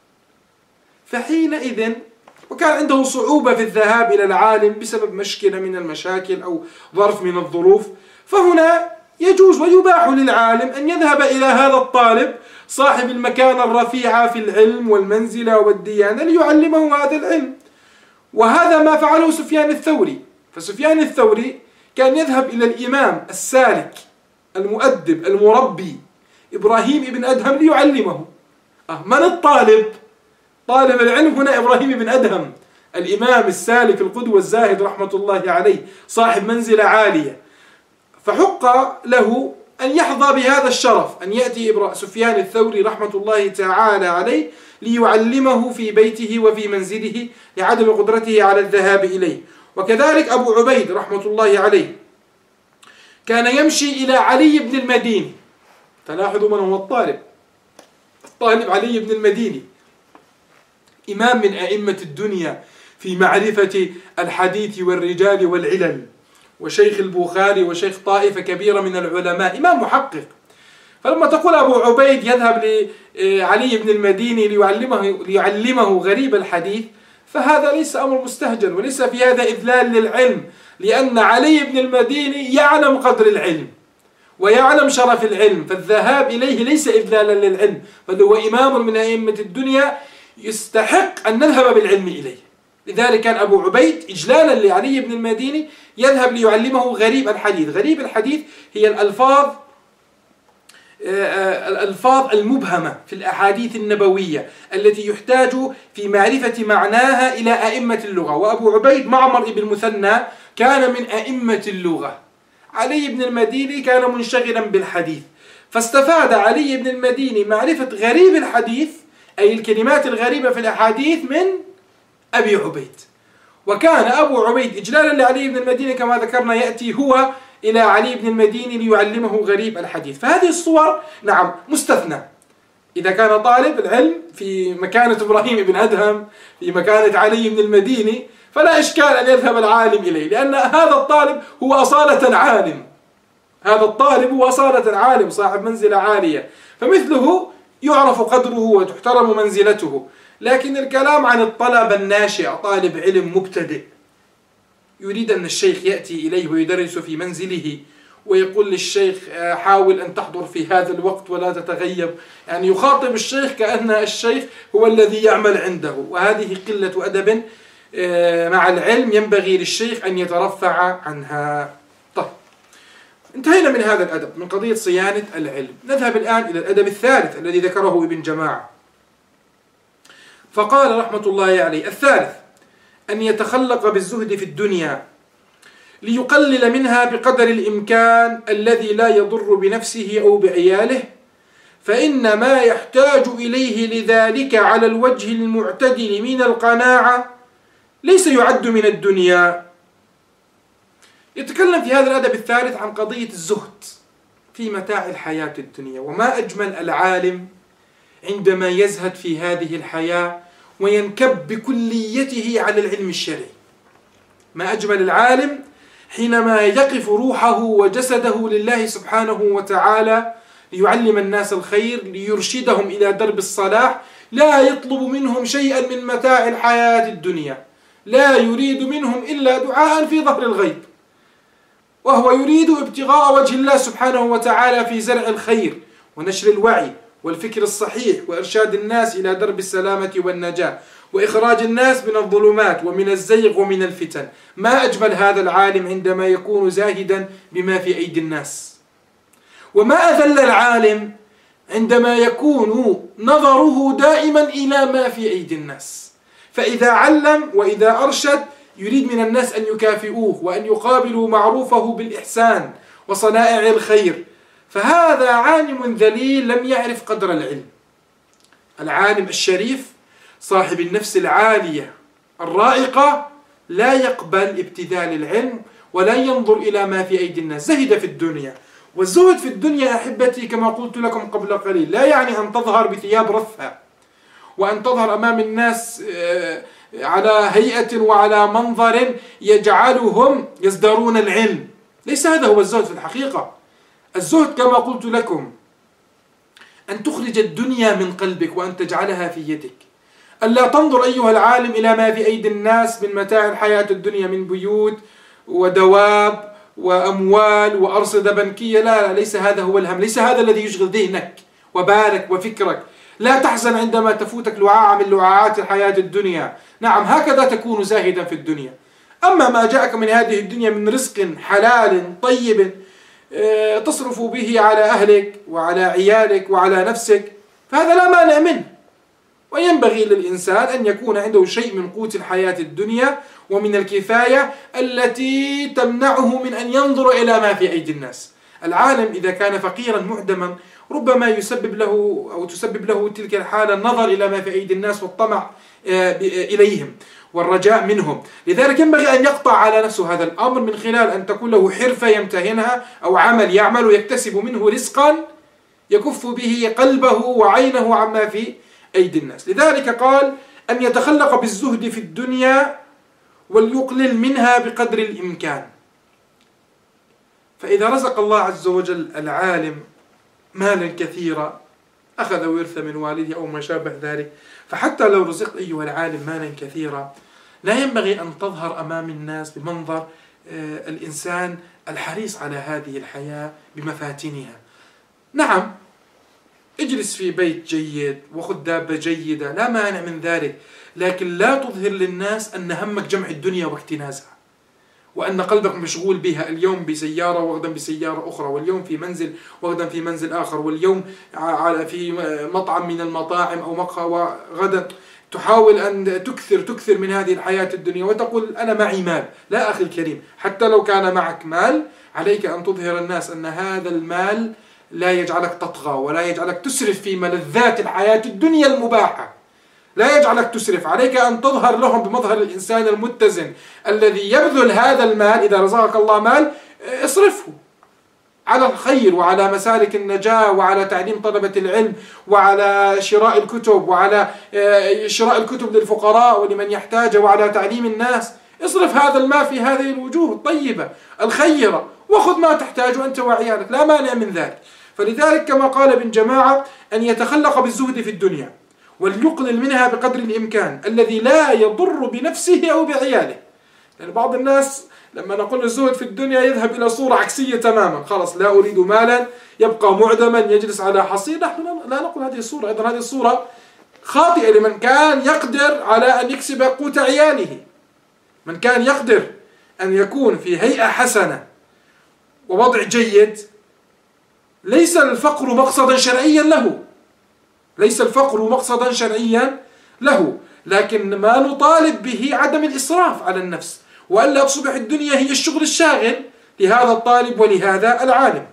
فحينئذ وكان عنده صعوبة في الذهاب إلى العالم بسبب مشكلة من المشاكل أو ظرف من الظروف، فهنا يجوز ويباح للعالم أن يذهب إلى هذا الطالب صاحب المكانة الرفيعة في العلم والمنزلة والديانة ليعلمه هذا العلم. وهذا ما فعله سفيان الثوري. فسفيان الثوري كان يذهب إلى الإمام السالك المؤدب المربي إبراهيم بن أدهم ليعلمه. من الطالب؟ طالب العلم هنا إبراهيم بن أدهم، الإمام السالك القدوة الزاهد رحمة الله عليه، صاحب منزلة عالية. فحق له أن يحظى بهذا الشرف، أن يأتي سفيان الثوري رحمة الله تعالى عليه ليعلمه في بيته وفي منزله لعدم قدرته على الذهاب إليه. وكذلك أبو عبيد رحمة الله عليه كان يمشي إلى علي بن المديني. تلاحظوا من هو الطالب؟ الطالب علي بن المديني، إمام من أئمة الدنيا في معرفة الحديث والرجال والعلل، وشيخ البخاري وشيخ طائفة كبيرة من العلماء، إمام محقق. فلما تقول أبو عبيد يذهب لعلي بن المديني ليعلمه, ليعلمه غريب الحديث، فهذا ليس أمر مستهجن، وليس في هذا إذلال للعلم، لأن علي بن المديني يعلم قدر العلم ويعلم شرف العلم، فالذهاب إليه ليس إذلالا للعلم، بل هو إمام من أئمة الدنيا يستحق أن نذهب بالعلم إليه. لذلك كان أبو عبيد إجلالا لعلي بن المديني يذهب ليعلمه غريب الحديث. غريب الحديث هي الألفاظ الألفاظ المبهمة في الأحاديث النبوية التي يحتاج في معرفة معناها إلى أئمة اللغة. وأبو عبيد معمر بن المثنى كان من أئمة اللغة. علي بن المديني كان منشغلا بالحديث، فاستفاد علي بن المديني معرفة غريب الحديث، أي الكلمات الغريبة في الأحاديث، من أبي عبيد. وكان أبو عبيد إجلالا لعلي بن المديني كما ذكرنا يأتي هو إلى علي بن المديني ليعلمه غريب الحديث. فهذه الصور نعم مستثنى إذا كان طالب العلم في مكانة إبراهيم بن أدهم، في مكانة علي بن المديني، فلا إشكال أن يذهب العالم إليه، لأن هذا الطالب هو أصالة عالم، هذا الطالب هو أصالة عالم صاحب منزلة عالية، فمثله يعرف قدره وتحترم منزلته. لكن الكلام عن الطلب الناشئ، طالب علم مبتدئ يريد أن الشيخ يأتي إليه ويدرس في منزله ويقول للشيخ حاول أن تحضر في هذا الوقت ولا تتغيب، يعني يخاطب الشيخ كأن الشيخ هو الذي يعمل عنده، وهذه قلة أدب مع العلم ينبغي للشيخ أن يترفع عنها. طيب، انتهينا من هذا الأدب، من قضية صيانة العلم. نذهب الآن إلى الأدب الثالث الذي ذكره ابن جماعة، فقال رحمة الله عليه: الثالث أن يتخلق بالزهد في الدنيا ليقلل منها بقدر الإمكان الذي لا يضر بنفسه أو بعياله، فإن ما يحتاج إليه لذلك على الوجه المعتدل من القناعة ليس يعد من الدنيا. يتكلم في هذا الأدب الثالث عن قضية الزهد في متاع الحياة الدنيا، وما أجمل العالم عندما يزهد في هذه الحياة وينكب بكليته على العلم الشرعي. ما أجمل العالم حينما يقف روحه وجسده لله سبحانه وتعالى ليعلم الناس الخير، ليرشدهم إلى درب الصلاح، لا يطلب منهم شيئا من متاع الحياة الدنيا، لا يريد منهم إلا دعاء في ظهر الغيب، وهو يريد ابتغاء وجه الله سبحانه وتعالى في زرع الخير ونشر الوعي والفكر الصحيح وإرشاد الناس إلى درب السلامة والنجاة وإخراج الناس من الظلمات ومن الزيغ ومن الفتن. ما أجمل هذا العالم عندما يكون زاهدا بما في أيدي الناس، وما أذل العالم عندما يكون نظره دائما إلى ما في أيدي الناس، فإذا علم وإذا أرشد يريد من الناس أن يكافئوه وأن يقابلوا معروفه بالإحسان وصنائع الخير. فهذا عالم ذليل لم يعرف قدر العلم. العالم الشريف صاحب النفس العالية الرائقة لا يقبل ابتذال العلم ولا ينظر إلى ما في أيدي الناس، زهد في الدنيا. والزهد في الدنيا أحبتي كما قلت لكم قبل قليل لا يعني أن تظهر بثياب رثة وأن تظهر أمام الناس على هيئة وعلى منظر يجعلهم يزدرون العلم. ليس هذا هو الزهد في الحقيقة. الزهد كما قلت لكم أن تخرج الدنيا من قلبك وأن تجعلها في يدك، ألا تنظر أيها العالم إلى ما في أيدي الناس من متاع الحياة الدنيا من بيوت ودواب وأموال وأرصدة بنكية. لا, لا ليس هذا هو الهم، ليس هذا الذي يشغل ذهنك وبالك وفكرك. لا تحزن عندما تفوتك لعاعة من لعاعات الحياة الدنيا. نعم هكذا تكون زاهدا في الدنيا. أما ما جاءك من هذه الدنيا من رزق حلال طيب تصرف به على أهلك وعلى عيالك وعلى نفسك فهذا لا مانع منه، وينبغي للإنسان أن يكون عنده شيء من قوت الحياة الدنيا ومن الكفاية التي تمنعه من أن ينظر إلى ما في أيدي الناس. العالم إذا كان فقيرا معدما ربما يسبب له أو تسبب له تلك الحالة النظر إلى ما في أيدي الناس والطمع إليهم والرجاء منهم. لذلك ينبغي أن يقطع على نفسه هذا الأمر من خلال أن تكون له حرفة يمتهنها أو عمل يعمل ويكتسب منه رزقا يكف به قلبه وعينه عما في أيدي الناس. لذلك قال أن يتخلق بالزهد في الدنيا وليقلل منها بقدر الإمكان. فإذا رزق الله عز وجل العالم مالا كثيرا أخذ ورث من والده أو ما شابه ذلك، فحتى لو رزقت أيها العالم مالا كثيرا لا ينبغي أن تظهر أمام الناس بمنظر الإنسان الحريص على هذه الحياة بمفاتنها. نعم اجلس في بيت جيد وخذ دابة جيدة لا مانع من ذلك، لكن لا تظهر للناس أن همك جمع الدنيا واكتنازها وأن قلبك مشغول بها، اليوم بسيارة وغدا بسيارة أخرى، واليوم في منزل وغدا في منزل آخر، واليوم في مطعم من المطاعم أو مقهى وغدا تحاول أن تكثر تكثر من هذه الحياة الدنيا وتقول أنا معي مال. لا أخي الكريم، حتى لو كان معك مال عليك أن تظهر الناس أن هذا المال لا يجعلك تطغى ولا يجعلك تسرف في ملذات الحياة الدنيا المباحة، لا يجعلك تسرف. عليك أن تظهر لهم بمظهر الإنسان المتزن الذي يبذل هذا المال. إذا رزقك الله مال اصرفه على الخير وعلى مسالك النجاة وعلى تعليم طلبة العلم وعلى شراء الكتب وعلى شراء الكتب للفقراء ولمن يحتاج وعلى تعليم الناس. اصرف هذا المال في هذه الوجوه الطيبة الخيرة وخذ ما تحتاج أنت وعيالك، لا مانع من ذلك. فلذلك كما قال ابن جماعة أن يتخلق بالزهد في الدنيا وليقلل منها بقدر الإمكان الذي لا يضر بنفسه أو بعياله. يعني بعض الناس لما نقول الزهد في الدنيا يذهب إلى صورة عكسية تماما، خلاص لا أريد مالا يبقى معدما يجلس على حصير. نحن لا نقول هذه الصورة، أيضا هذه الصورة خاطئة لمن كان يقدر على أن يكسب قوت عياله، من كان يقدر أن يكون في هيئة حسنة ووضع جيد. ليس الفقر مقصدا شرعيا له، ليس الفقر مقصدا شرعيا له، لكن ما نطالب به عدم الإسراف على النفس وألا تصبح الدنيا هي الشغل الشاغل لهذا الطالب ولهذا العالم.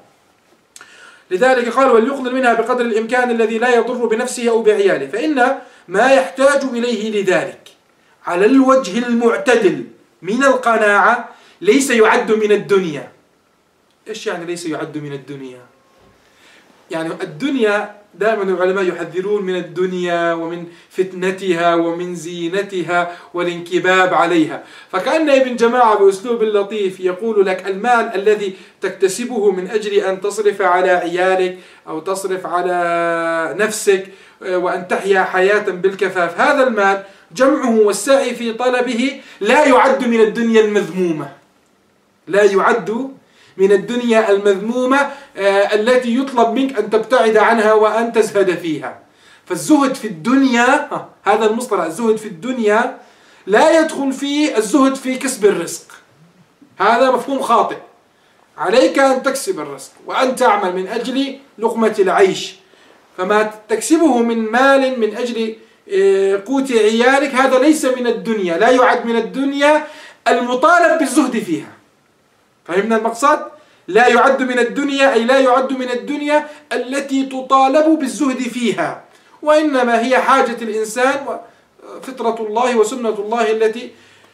لذلك قال وليقلل منها بقدر الإمكان الذي لا يضر بنفسه أو بعياله، فإن ما يحتاج إليه لذلك على الوجه المعتدل من القناعة ليس يعد من الدنيا. إيش يعني ليس يعد من الدنيا؟ يعني الدنيا دائما العلماء يحذرون من الدنيا ومن فتنتها ومن زينتها والانكباب عليها، فكأن ابن جماعة بأسلوب لطيف يقول لك المال الذي تكتسبه من أجل أن تصرف على عيالك أو تصرف على نفسك وأن تحيا حياة بالكفاف، هذا المال جمعه والسعي في طلبه لا يعد من الدنيا المذمومة، لا يعد من الدنيا المذمومة آه التي يطلب منك أن تبتعد عنها وأن تزهد فيها. فالزهد في الدنيا، هذا المصطلح الزهد في الدنيا لا يدخل فيه الزهد في كسب الرزق، هذا مفهوم خاطئ. عليك أن تكسب الرزق وأن تعمل من أجل لقمة العيش، فما تكسبه من مال من أجل آه قوت عيالك هذا ليس من الدنيا، لا يعد من الدنيا المطالب بالزهد فيها. فهمنا المقصد؟ لا يعد من الدنيا أي لا يعد من الدنيا التي تطالب بالزهد فيها، وإنما هي حاجة الإنسان وفطرة الله وسنة الله التي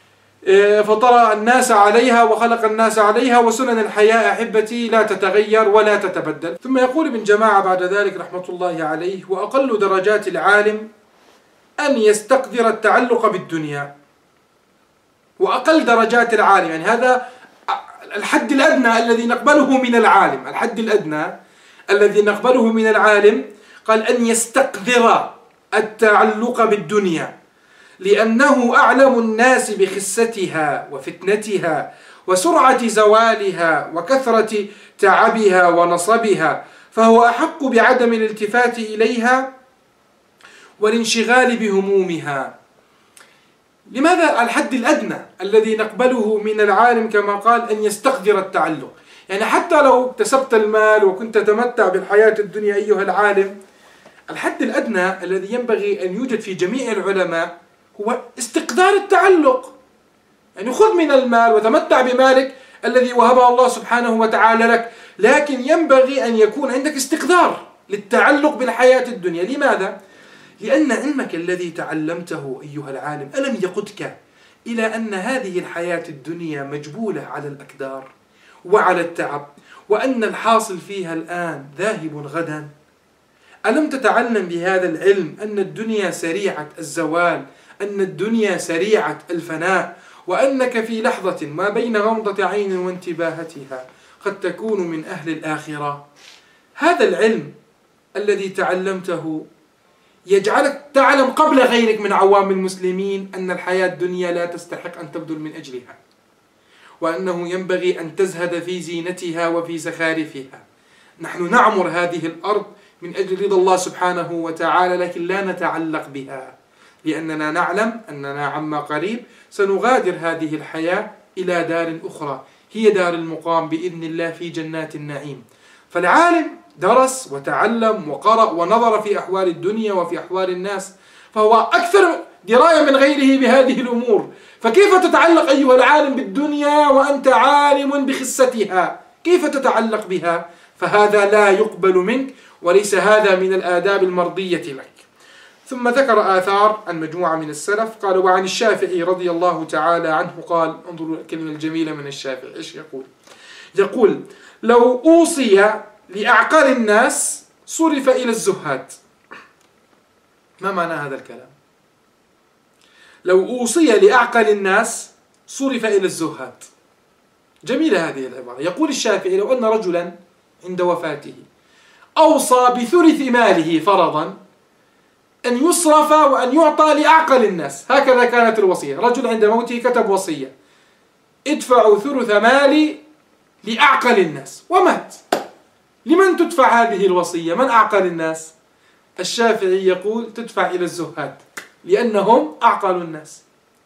فطر الناس عليها وخلق الناس عليها، وسنن الحياة أحبتي لا تتغير ولا تتبدل. ثم يقول ابن جماعة بعد ذلك رحمة الله عليه وأقل درجات العالم أن يستقدر التعلق بالدنيا. وأقل درجات العالم يعني هذا الحد الأدنى الذي نقبله من العالم، الحد الأدنى الذي نقبله من العالم قال أن يستقذر التعلق بالدنيا، لأنه أعلم الناس بخستها وفتنتها وسرعة زوالها وكثرة تعبها ونصبها، فهو أحق بعدم الالتفات إليها والانشغال بهمومها. لماذا الحد الأدنى الذي نقبله من العالم كما قال أن يستقدر التعلق؟ يعني حتى لو اكتسبت المال وكنت تتمتع بالحياة الدنيا أيها العالم، الحد الأدنى الذي ينبغي أن يوجد في جميع العلماء هو استقدار التعلق. يعني خذ من المال وتمتع بمالك الذي وهبه الله سبحانه وتعالى لك، لكن ينبغي أن يكون عندك استقدار للتعلق بالحياة الدنيا. لماذا؟ لأن علمك الذي تعلمته أيها العالم ألم يقدك إلى أن هذه الحياة الدنيا مجبولة على الأكدار وعلى التعب، وأن الحاصل فيها الآن ذاهب غدا؟ ألم تتعلم بهذا العلم أن الدنيا سريعة الزوال، أن الدنيا سريعة الفناء، وأنك في لحظة ما بين غمضة عين وانتباهتها قد تكون من أهل الآخرة؟ هذا العلم الذي تعلمته يجعلك تعلم قبل غيرك من عوام المسلمين أن الحياة الدنيا لا تستحق أن تبذل من أجلها، وأنه ينبغي أن تزهد في زينتها وفي زخارفها. نحن نعمر هذه الأرض من أجل رضا الله سبحانه وتعالى، لكن لا نتعلق بها، لأننا نعلم أننا عما قريب سنغادر هذه الحياة إلى دار أخرى، هي دار المقام بإذن الله في جنات النعيم. فالعالم درس وتعلم وقرأ ونظر في أحوال الدنيا وفي أحوال الناس، فهو أكثر دراية من غيره بهذه الأمور. فكيف تتعلق أيها العالم بالدنيا وأنت عالم بخستها؟ كيف تتعلق بها؟ فهذا لا يقبل منك، وليس هذا من الآداب المرضية لك. ثم ذكر آثار عن مجموعة من السلف. قال: وعن الشافعي رضي الله تعالى عنه قال، انظروا الكلمة الجميلة من الشافعي إيش يقول؟ يقول: لو أوصي لأعقل الناس صرف إلى الزهاد. ما معنى هذا الكلام؟ لو أوصي لأعقل الناس صرف إلى الزهاد. جميلة هذه العبارة. يقول الشافعي: لو أن رجلا عند وفاته أوصى بثلث ماله فرضا أن يصرف وأن يعطى لأعقل الناس، هكذا كانت الوصية. رجل عند موته كتب وصية: ادفعوا ثلث مالي لأعقل الناس، ومات. لمن تدفع هذه الوصية؟ من أعقل الناس؟ الشافعي يقول: تدفع إلى الزهاد، لأنهم أعقل الناس.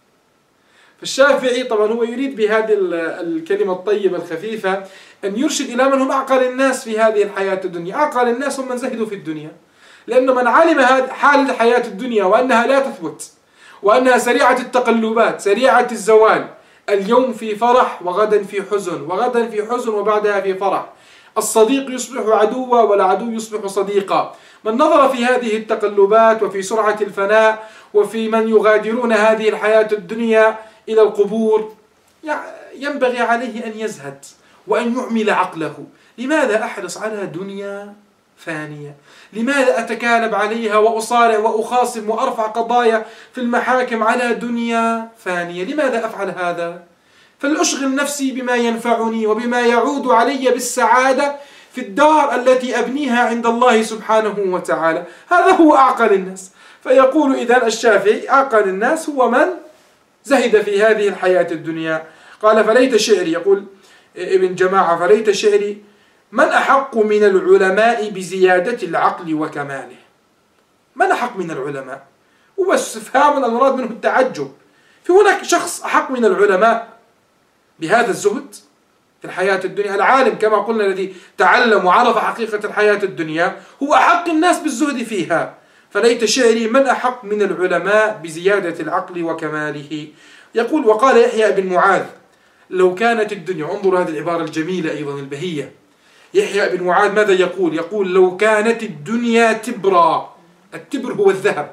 فالشافعي طبعا هو يريد بهذه الكلمة الطيبة الخفيفة أن يرشد إلى من هم أعقل الناس في هذه الحياة الدنيا. أعقل الناس هم من زهدوا في الدنيا، لأن من علم حال الحياة الدنيا وأنها لا تثبت، وأنها سريعة التقلبات، سريعة الزوال، اليوم في فرح وغدا في حزن، وغدا في حزن وبعدها في فرح، الصديق يصبح عدوا والعدو يصبح صديقا. من نظر في هذه التقلبات وفي سرعة الفناء وفي من يغادرون هذه الحياة الدنيا إلى القبور، ينبغي عليه أن يزهد وأن يعمل عقله. لماذا أحرص على دنيا فانية؟ لماذا أتكالب عليها وأصارع وأخاصم وأرفع قضايا في المحاكم على دنيا فانية؟ لماذا أفعل هذا؟ فلأشغل نفسي بما ينفعني وبما يعود علي بالسعادة في الدار التي أبنيها عند الله سبحانه وتعالى. هذا هو أعقل الناس. فيقول إذن الشافعي: أعقل الناس هو من زهد في هذه الحياة الدنيا. قال: فليت شعري، يقول ابن جماعة: فليت شعري من أحق من العلماء بزيادة العقل وكماله. من أحق من العلماء؟ هو استفهام المراد منه التعجب. في هناك شخص أحق من العلماء بهذا الزهد في الحياة الدنيا؟ العالم كما قلنا الذي تعلم وعرف حقيقة الحياة الدنيا هو أحق الناس بالزهد فيها. فليت شعري من أحق من العلماء بزيادة العقل وكماله. يقول: وقال يحيى بن معاذ: لو كانت الدنيا، انظروا هذه العبارة الجميلة أيضا البهية. يحيى بن معاذ ماذا يقول؟ يقول: لو كانت الدنيا تبرا، التبر هو الذهب،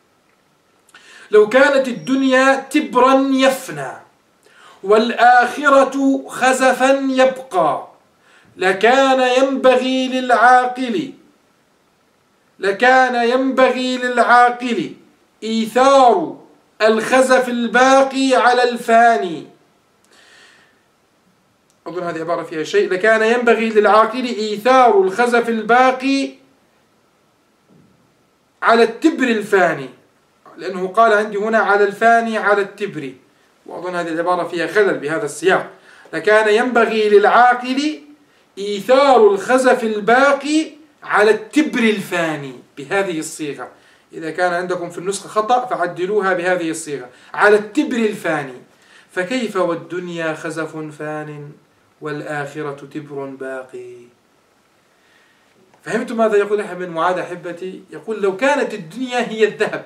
لو كانت الدنيا تبرا يفنى والآخرة خزفا يبقى لكان ينبغي للعاقل لكان ينبغي للعاقل إيثار الخزف الباقي على الفاني. أظن هذه عبارة فيها شيء. لكان ينبغي للعاقل إيثار الخزف الباقي على التبر الفاني، لأنه قال عندي هنا على الفاني على التبر، وأظن هذه العبارة فيها خلل بهذا السياق. لكان ينبغي للعاقل إيثار الخزف الباقي على التبر الفاني بهذه الصيغة. إذا كان عندكم في النسخة خطأ فعدلوها بهذه الصيغة، على التبر الفاني. فكيف والدنيا خزف فان والآخرة تبر باقي. فهمتم ماذا يقول أحمد بن معاذ أحبتي؟ يقول لو كانت الدنيا هي الذهب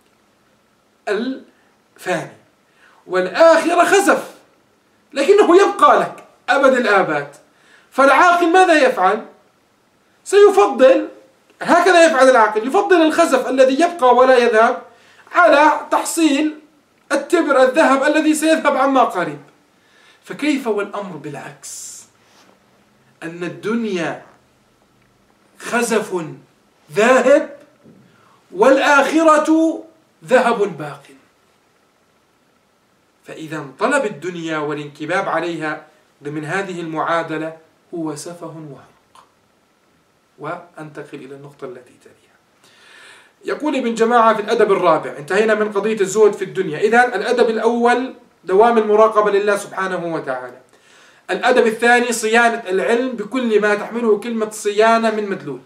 الفاني والآخرة خزف لكنه يبقى لك أبد الآباد، فالعاقل ماذا يفعل؟ سيفضل، هكذا يفعل العاقل، يفضل الخزف الذي يبقى ولا يذهب على تحصيل التبر الذهب الذي سيذهب عما قريب. فكيف والأمر بالعكس، أن الدنيا خزف ذاهب والآخرة ذهب باق. فإذا طلب الدنيا والانكباب عليها ضمن هذه المعادلة هو سفه وحق. وأنتقل إلى النقطة التي تليها. يقول ابن جماعة في الأدب الرابع، انتهينا من قضية الزهد في الدنيا. إذن الأدب الأول دوام المراقبة لله سبحانه وتعالى. الأدب الثاني صيانة العلم بكل ما تحمله كلمة صيانة من مدلول.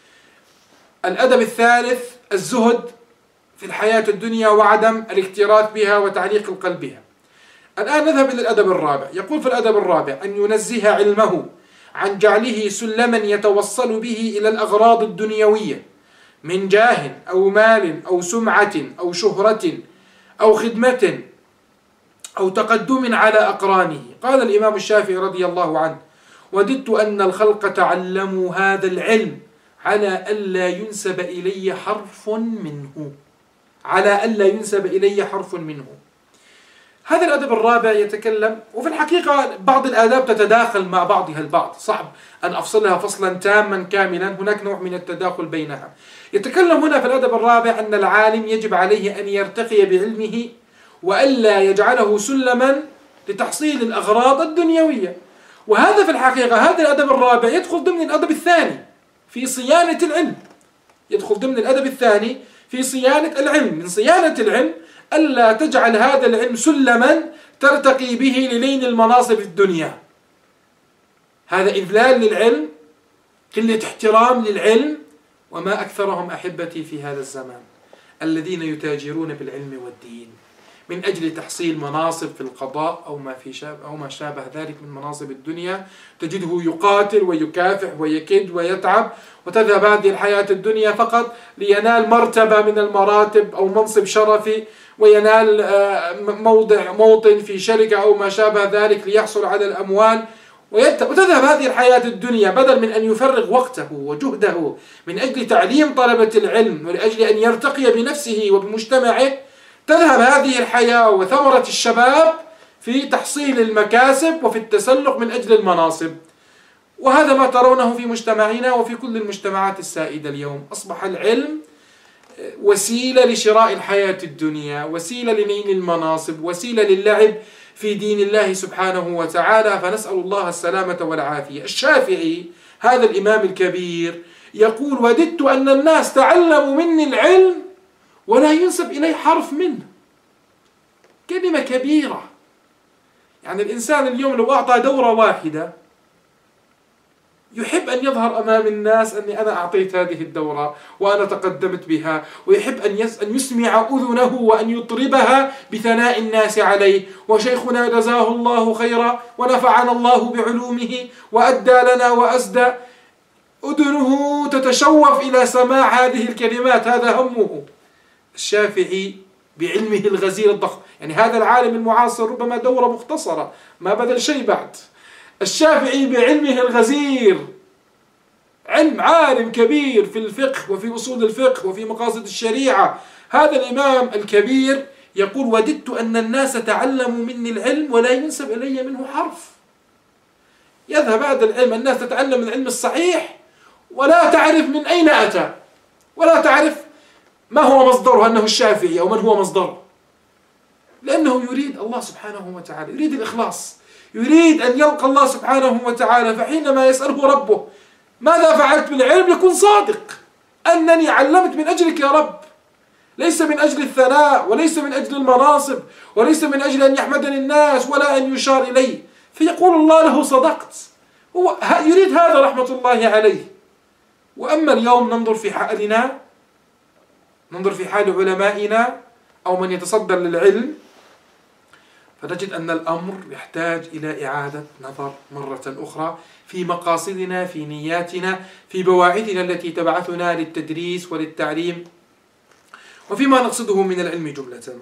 الأدب الثالث الزهد في الحياة الدنيا وعدم الاكتراث بها وتعليق القلب بها. الآن نذهب إلى الأدب الرابع. يقول في الأدب الرابع أن ينزه علمه عن جعله سلما يتوصل به إلى الأغراض الدنيوية من جاه أو مال أو سمعة أو شهرة أو خدمة أو تقدم على أقرانه. قال الإمام الشافعي رضي الله عنه: وددت أن الخلق تعلموا هذا العلم على ألا ينسب إلي حرف منه، على ألا ينسب إلي حرف منه. هذا الأدب الرابع يتكلم، وفي الحقيقة بعض الآداب تتداخل مع بعضها البعض، صعب أن أفصلها فصلا تاما كاملا، هناك نوع من التداخل بينها. يتكلم هنا في الأدب الرابع أن العالم يجب عليه أن يرتقي بعلمه وألا يجعله سلما لتحصيل الأغراض الدنيوية. وهذا في الحقيقة هذا الأدب الرابع يدخل ضمن الأدب الثاني في صيانة العلم، يدخل ضمن الأدب الثاني في صيانة العلم. من صيانة العلم ألا تجعل هذا العلم سلما ترتقي به للين المناصب في الدنيا. هذا إذلال للعلم، قلة احترام للعلم. وما أكثرهم أحبتي في هذا الزمان الذين يتاجرون بالعلم والدين من أجل تحصيل مناصب في القضاء أو ما في شابه أو ما شابه ذلك من مناصب الدنيا. تجده يقاتل ويكافح ويكد ويتعب، وتذهب هذه الحياة الدنيا فقط لينال مرتبة من المراتب أو منصب شرفي، وينال موضع موطن في شركة أو ما شابه ذلك ليحصل على الأموال، وتذهب هذه الحياة الدنيا بدل من أن يفرغ وقته وجهده من أجل تعليم طلبة العلم ولأجل أن يرتقي بنفسه وبمجتمعه. تذهب هذه الحياة وثمرة الشباب في تحصيل المكاسب وفي التسلق من أجل المناصب. وهذا ما ترونه في مجتمعنا وفي كل المجتمعات السائدة اليوم. أصبح العلم وسيلة لشراء الحياة الدنيا، وسيلة لنيل المناصب، وسيلة للعب في دين الله سبحانه وتعالى، فنسأل الله السلامة والعافية. الشافعي هذا الإمام الكبير يقول: وددت أن الناس تعلموا مني العلم ولا ينسب إليه حرف منه. كلمة كبيرة. يعني الإنسان اليوم لو أعطى دورة واحدة يحب أن يظهر أمام الناس أني أنا أعطيت هذه الدورة وأنا تقدمت بها، ويحب أن أن يسمع أذنه وأن يطربها بثناء الناس عليه. وشيخنا جزاه الله خيرا ونفعنا الله بعلومه وأدى لنا وأسدى، أذنه تتشوف إلى سماع هذه الكلمات، هذا همه. الشافعي بعلمه الغزير الضخم، يعني هذا العالم المعاصر ربما دورة مختصرة ما بذل شيء بعد. الشافعي بعلمه الغزير، علم عالم كبير في الفقه وفي أصول الفقه وفي مقاصد الشريعة. هذا الإمام الكبير يقول: وددت أن الناس تعلموا مني العلم ولا ينسب إلي منه حرف. يذهب هذا العلم، الناس تتعلم من العلم الصحيح ولا تعرف من أين أتى، ولا تعرف ما هو مصدره، أنه الشافعي أو من هو مصدره، لأنه يريد الله سبحانه وتعالى، يريد الإخلاص، يريد أن يلقى الله سبحانه وتعالى. فحينما يسأله ربه ماذا فعلت بالعلم يكون صادق: أنني علمت من أجلك يا رب، ليس من أجل الثناء وليس من أجل المناصب وليس من أجل أن يحمدني الناس ولا أن يشار إلي. فيقول الله له صدقت. هو يريد هذا رحمة الله عليه. وأما اليوم ننظر في حالنا، ننظر في حال علمائنا أو من يتصدر للعلم، فنجد أن الأمر يحتاج إلى إعادة نظر مرة أخرى في مقاصدنا، في نياتنا، في بواعثنا التي تبعثنا للتدريس وللتعليم، وفيما نقصده من العلم جملة.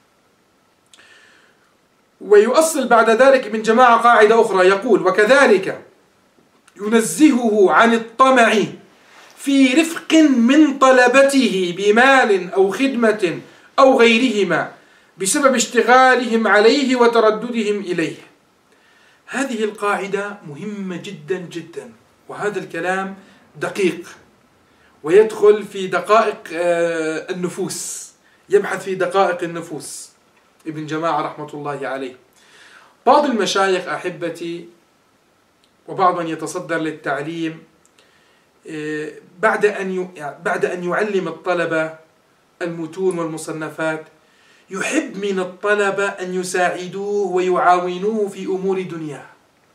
ويؤصل بعد ذلك ابن جماعة قاعدة أخرى يقول: وكذلك ينزهه عن الطمع في رفق من طلبته بمال أو خدمة أو غيرهما بسبب اشتغالهم عليه وترددهم إليه. هذه القاعدة مهمة جدا جدا، وهذا الكلام دقيق ويدخل في دقائق النفوس، يبحث في دقائق النفوس ابن جماعة رحمة الله عليه. بعض المشايخ أحبتي وبعض من يتصدر للتعليم بعد أن بعد أن يعلم الطلبة المتون والمصنفات يحب من الطلبة أن يساعدوه ويعاونوه في أمور دنياه.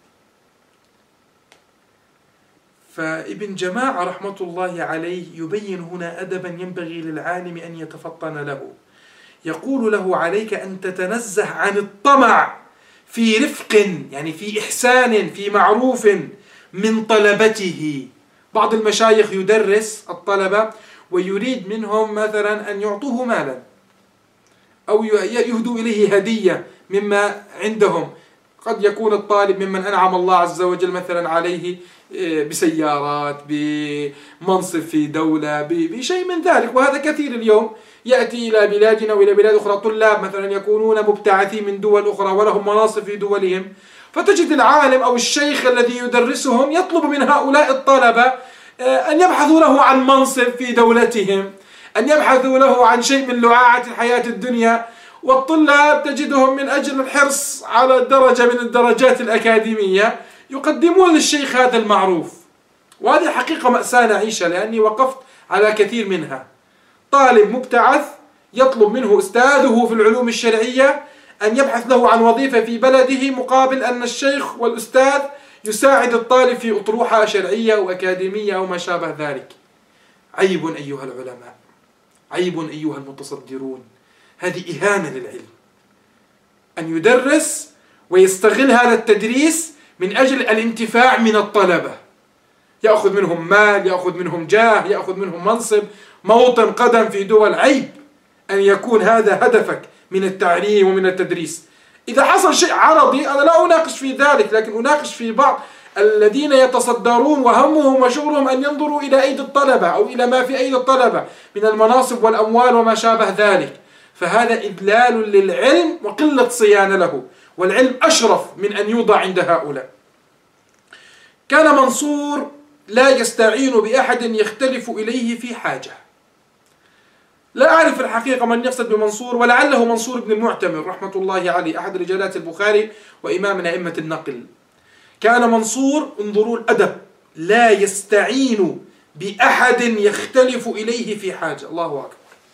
فابن جماعة رحمة الله عليه يبين هنا أدبا ينبغي للعالم أن يتفطن له. يقول له: عليك أن تتنزه عن الطمع في رفق، يعني في إحسان، في معروف من طلبته. بعض المشايخ يدرس الطلبة ويريد منهم مثلا أن يعطوه مالا أو يهدوا إليه هدية مما عندهم. قد يكون الطالب ممن أنعم الله عز وجل مثلا عليه بسيارات، بمنصب في دولة، بشيء من ذلك، وهذا كثير اليوم. يأتي إلى بلادنا وإلى بلاد أخرى طلاب مثلا يكونون مبتعثين من دول أخرى ولهم مناصب في دولهم، فتجد العالم أو الشيخ الذي يدرسهم يطلب من هؤلاء الطلبة أن يبحثوا له عن منصب في دولتهم، أن يبحثوا له عن شيء من لعاعة الحياة الدنيا. والطلاب تجدهم من أجل الحرص على درجة من الدرجات الأكاديمية يقدمون للشيخ هذا المعروف. وهذه حقيقة مأساة نعيشها، لأني وقفت على كثير منها. طالب مبتعث يطلب منه أستاذه في العلوم الشرعية أن يبحث له عن وظيفة في بلده مقابل أن الشيخ والأستاذ يساعد الطالب في أطروحة شرعية وأكاديمية أو ما شابه ذلك. عيب أيها العلماء، عيب أيها المتصدرون. هذه إهانة للعلم أن يدرس ويستغل هذا التدريس من أجل الانتفاع من الطلبة، يأخذ منهم مال، يأخذ منهم جاه، يأخذ منهم منصب، موطن قدم في دول. عيب أن يكون هذا هدفك من التعليم ومن التدريس. إذا حصل شيء عرضي أنا لا أناقش في ذلك، لكن أناقش في بعض الذين يتصدرون وهمهم وشغلهم أن ينظروا إلى أيدي الطلبة أو إلى ما في أيدي الطلبة من المناصب والأموال وما شابه ذلك. فهذا إذلال للعلم وقلة صيانة له، والعلم أشرف من أن يوضع عند هؤلاء. كان منصور لا يستعين بأحد يختلف إليه في حاجة. لا أعرف الحقيقة من يقصد بمنصور، ولعله منصور بن المعتمر رحمة الله عليه، أحد رجالات البخاري وإمام من أئمة النقل. كان منصور، انظروا الأدب، لا يستعين بأحد يختلف إليه في حاجة. الله أكبر.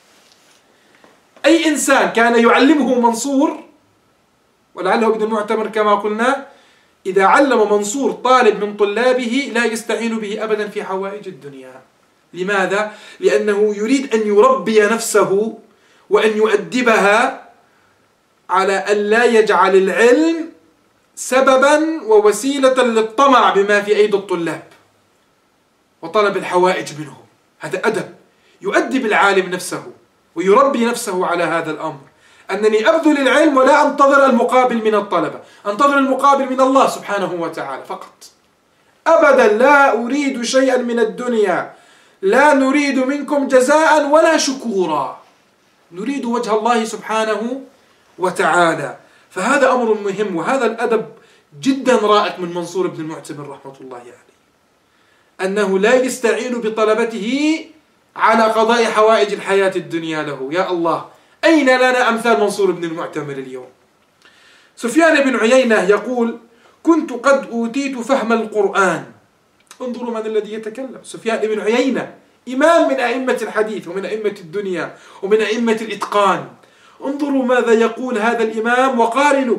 أي إنسان كان يعلمه منصور، ولعله ابن المعتمر كما قلنا، إذا علم منصور طالب من طلابه لا يستعين به أبدا في حوائج الدنيا. لماذا؟ لأنه يريد أن يربي نفسه وأن يؤدبها على أن لا يجعل العلم سببا ووسيلة للطمع بما في أيدي الطلاب وطلب الحوائج منهم. هذا أدب يؤدب العالم نفسه ويربي نفسه على هذا الأمر، أنني أبذل العلم ولا أنتظر المقابل من الطلبة، أنتظر المقابل من الله سبحانه وتعالى فقط. أبدا لا أريد شيئا من الدنيا، لا نريد منكم جزاء ولا شكورا، نريد وجه الله سبحانه وتعالى. فهذا أمر مهم، وهذا الأدب جدا رائق من منصور بن المعتمر رحمة الله عليه، أنه لا يستعين بطلبته على قضاء حوائج الحياة الدنيا له. يا الله، أين لنا أمثال منصور بن المعتمر اليوم؟ سفيان بن عيينة يقول: كنت قد أوتيت فهم القرآن. انظروا من الذي يتكلم، سفيان بن عيينة، إمام من أئمة الحديث ومن أئمة الدنيا ومن أئمة الإتقان. انظروا ماذا يقول هذا الإمام وقارنوا.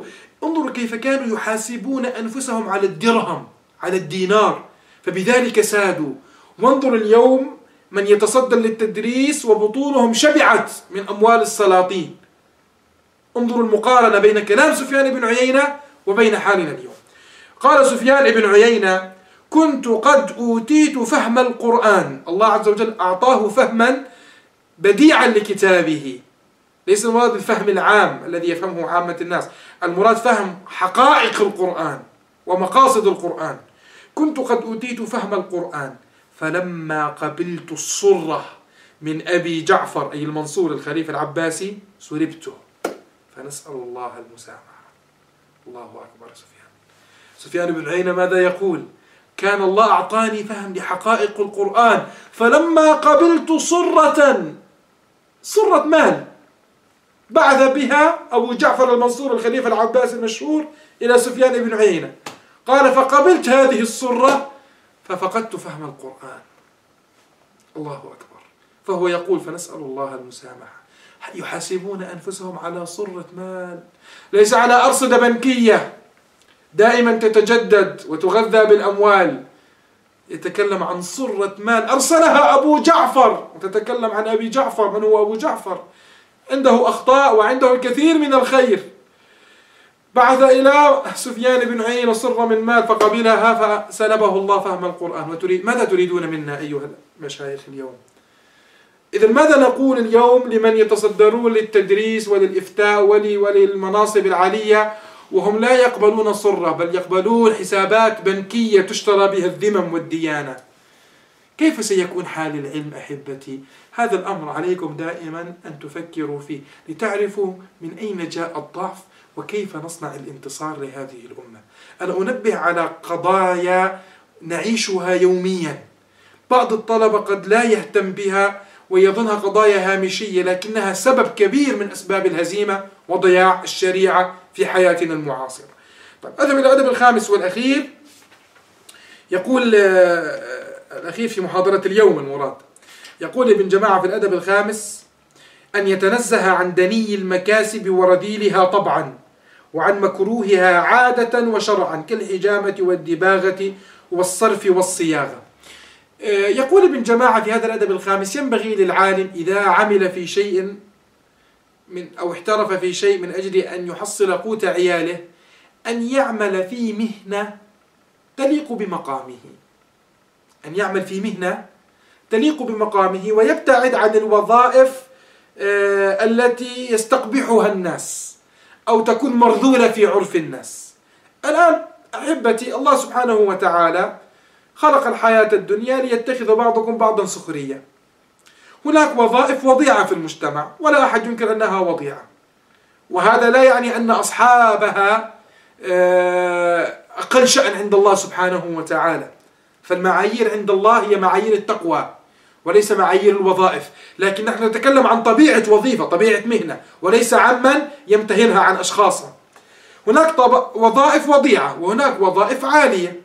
انظروا كيف كانوا يحاسبون أنفسهم على الدرهم، على الدينار، فبذلك سادوا. وانظر اليوم من يتصدى للتدريس وبطونهم شبعت من أموال السلاطين. انظروا المقارنة بين كلام سفيان بن عيينة وبين حالنا اليوم. قال سفيان بن عيينة: كنت قد أوتيت فهم القرآن. الله عز وجل أعطاه فهما بديعا لكتابه، ليس المراد الفهم العام الذي يفهمه عامة الناس، المراد فهم حقائق القرآن ومقاصد القرآن. كنت قد أوتيت فهم القرآن فلما قبلت الصرة من أبي جعفر أي المنصور الخليفة العباسي سربته، فنسأل الله المسامحة. الله أكبر. سفيان سفيان بن عيينة ماذا يقول؟ كان الله أعطاني فهم لحقائق القرآن فلما قبلت صرة، صرة مال بعث بها أبو جعفر المنصور الخليفة العباسي المشهور إلى سفيان بن عيينة، قال: فقبلت هذه الصرة ففقدت فهم القرآن. الله أكبر. فهو يقول: فنسأل الله المسامحة. يحاسبون أنفسهم على صرة مال، ليس على أرصدة بنكية دائما تتجدد وتغذى بالأموال. يتكلم عن صرة مال أرسلها أبو جعفر، وتتكلم عن أبي جعفر. من هو أبو جعفر؟ عنده أخطاء وعنده الكثير من الخير. بعث إلى سفيان بن عيينة صرة من مال فقبلها فسلبه الله فهم القرآن. وتريد ماذا تريدون منا أيها المشايخ اليوم؟ إذا ماذا نقول اليوم لمن يتصدرون للتدريس وللإفتاء وللمناصب العالية وهم لا يقبلون صرة بل يقبلون حسابات بنكية تشترى بها الذمم والديانة؟ كيف سيكون حال العلم أحبتي؟ هذا الأمر عليكم دائما أن تفكروا فيه لتعرفوا من أين جاء الضعف وكيف نصنع الانتصار لهذه الأمة. أنا أنبه على قضايا نعيشها يوميا، بعض الطلبة قد لا يهتم بها ويظنها قضايا هامشية، لكنها سبب كبير من أسباب الهزيمة وضياع الشريعة في حياتنا المعاصرة. طيب، أذهب إلى الأدب الخامس والأخير. يقول الأخير في محاضرة اليوم المراد، يقول ابن جماعة في الأدب الخامس: أن يتنزه عن دني المكاسب ورذيلها طبعا، وعن مكروهها عادة وشرعا، كالحجامة والدباغة والصرف والصياغة. يقول ابن جماعة في هذا الأدب الخامس: ينبغي للعالم إذا عمل في شيء من أو احترف في شيء من أجل أن يحصل قوت عياله أن يعمل في مهنة تليق بمقامه، أن يعمل في مهنة تليق بمقامه ويبتعد عن الوظائف التي يستقبحها الناس أو تكون مرذولة في عرف الناس. الآن أحبتي، الله سبحانه وتعالى خلق الحياة الدنيا ليتخذ بعضكم بعضا سخريا. هناك وظائف وضيعة في المجتمع ولا أحد ينكر أنها وضيعة، وهذا لا يعني أن أصحابها أقل شأن عند الله سبحانه وتعالى. فالمعايير عند الله هي معايير التقوى وليس معايير الوظائف، لكن نحن نتكلم عن طبيعة وظيفة، طبيعة مهنة، وليس عمن يمتهنها عن أشخاص. هناك وظائف وضيعة وهناك وظائف عالية.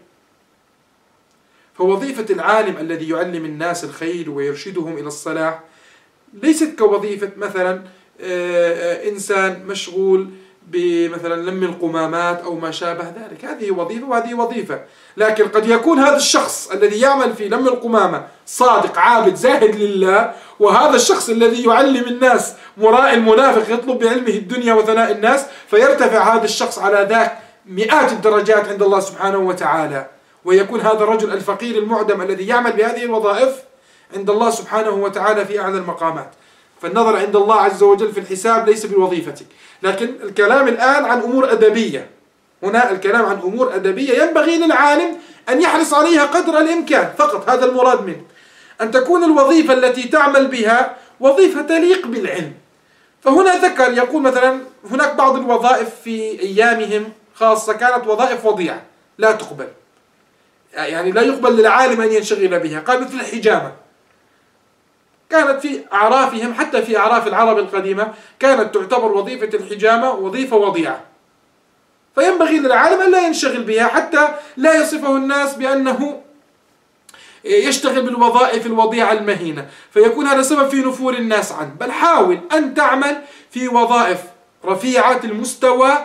فوظيفة العالم الذي يعلم الناس الخير ويرشدهم إلى الصلاح ليست كوظيفة مثلا إنسان مشغول بمثلا لم القمامات أو ما شابه ذلك. هذه وظيفة وهذه وظيفة، لكن قد يكون هذا الشخص الذي يعمل في لم القمامة صادق عابد زاهد لله، وهذا الشخص الذي يعلم الناس مرائي منافق يطلب بعلمه الدنيا وثناء الناس، فيرتفع هذا الشخص على ذاك مئات الدرجات عند الله سبحانه وتعالى، ويكون هذا الرجل الفقير المعدم الذي يعمل بهذه الوظائف عند الله سبحانه وتعالى في أعلى المقامات. فالنظر عند الله عز وجل في الحساب ليس بوظيفتك. لكن الكلام الآن عن أمور أدبية، هنا الكلام عن أمور أدبية ينبغي للعالم أن يحرص عليها قدر الإمكان، فقط هذا المراد منه، أن تكون الوظيفة التي تعمل بها وظيفة تليق بالعلم. فهنا ذكر يقول مثلا هناك بعض الوظائف في أيامهم خاصة كانت وظائف وضيعة لا تقبل، يعني لا يقبل للعالم أن ينشغل بها. قال مثل الحجامة، كانت في أعرافهم حتى في أعراف العرب القديمة كانت تعتبر وظيفة الحجامة وظيفة وضيعة، فينبغي للعالم أن لا ينشغل بها حتى لا يصفه الناس بأنه يشتغل بالوظائف الوضيعة المهينة، فيكون هذا سبب في نفور الناس عنه. بل حاول أن تعمل في وظائف رفيعة المستوى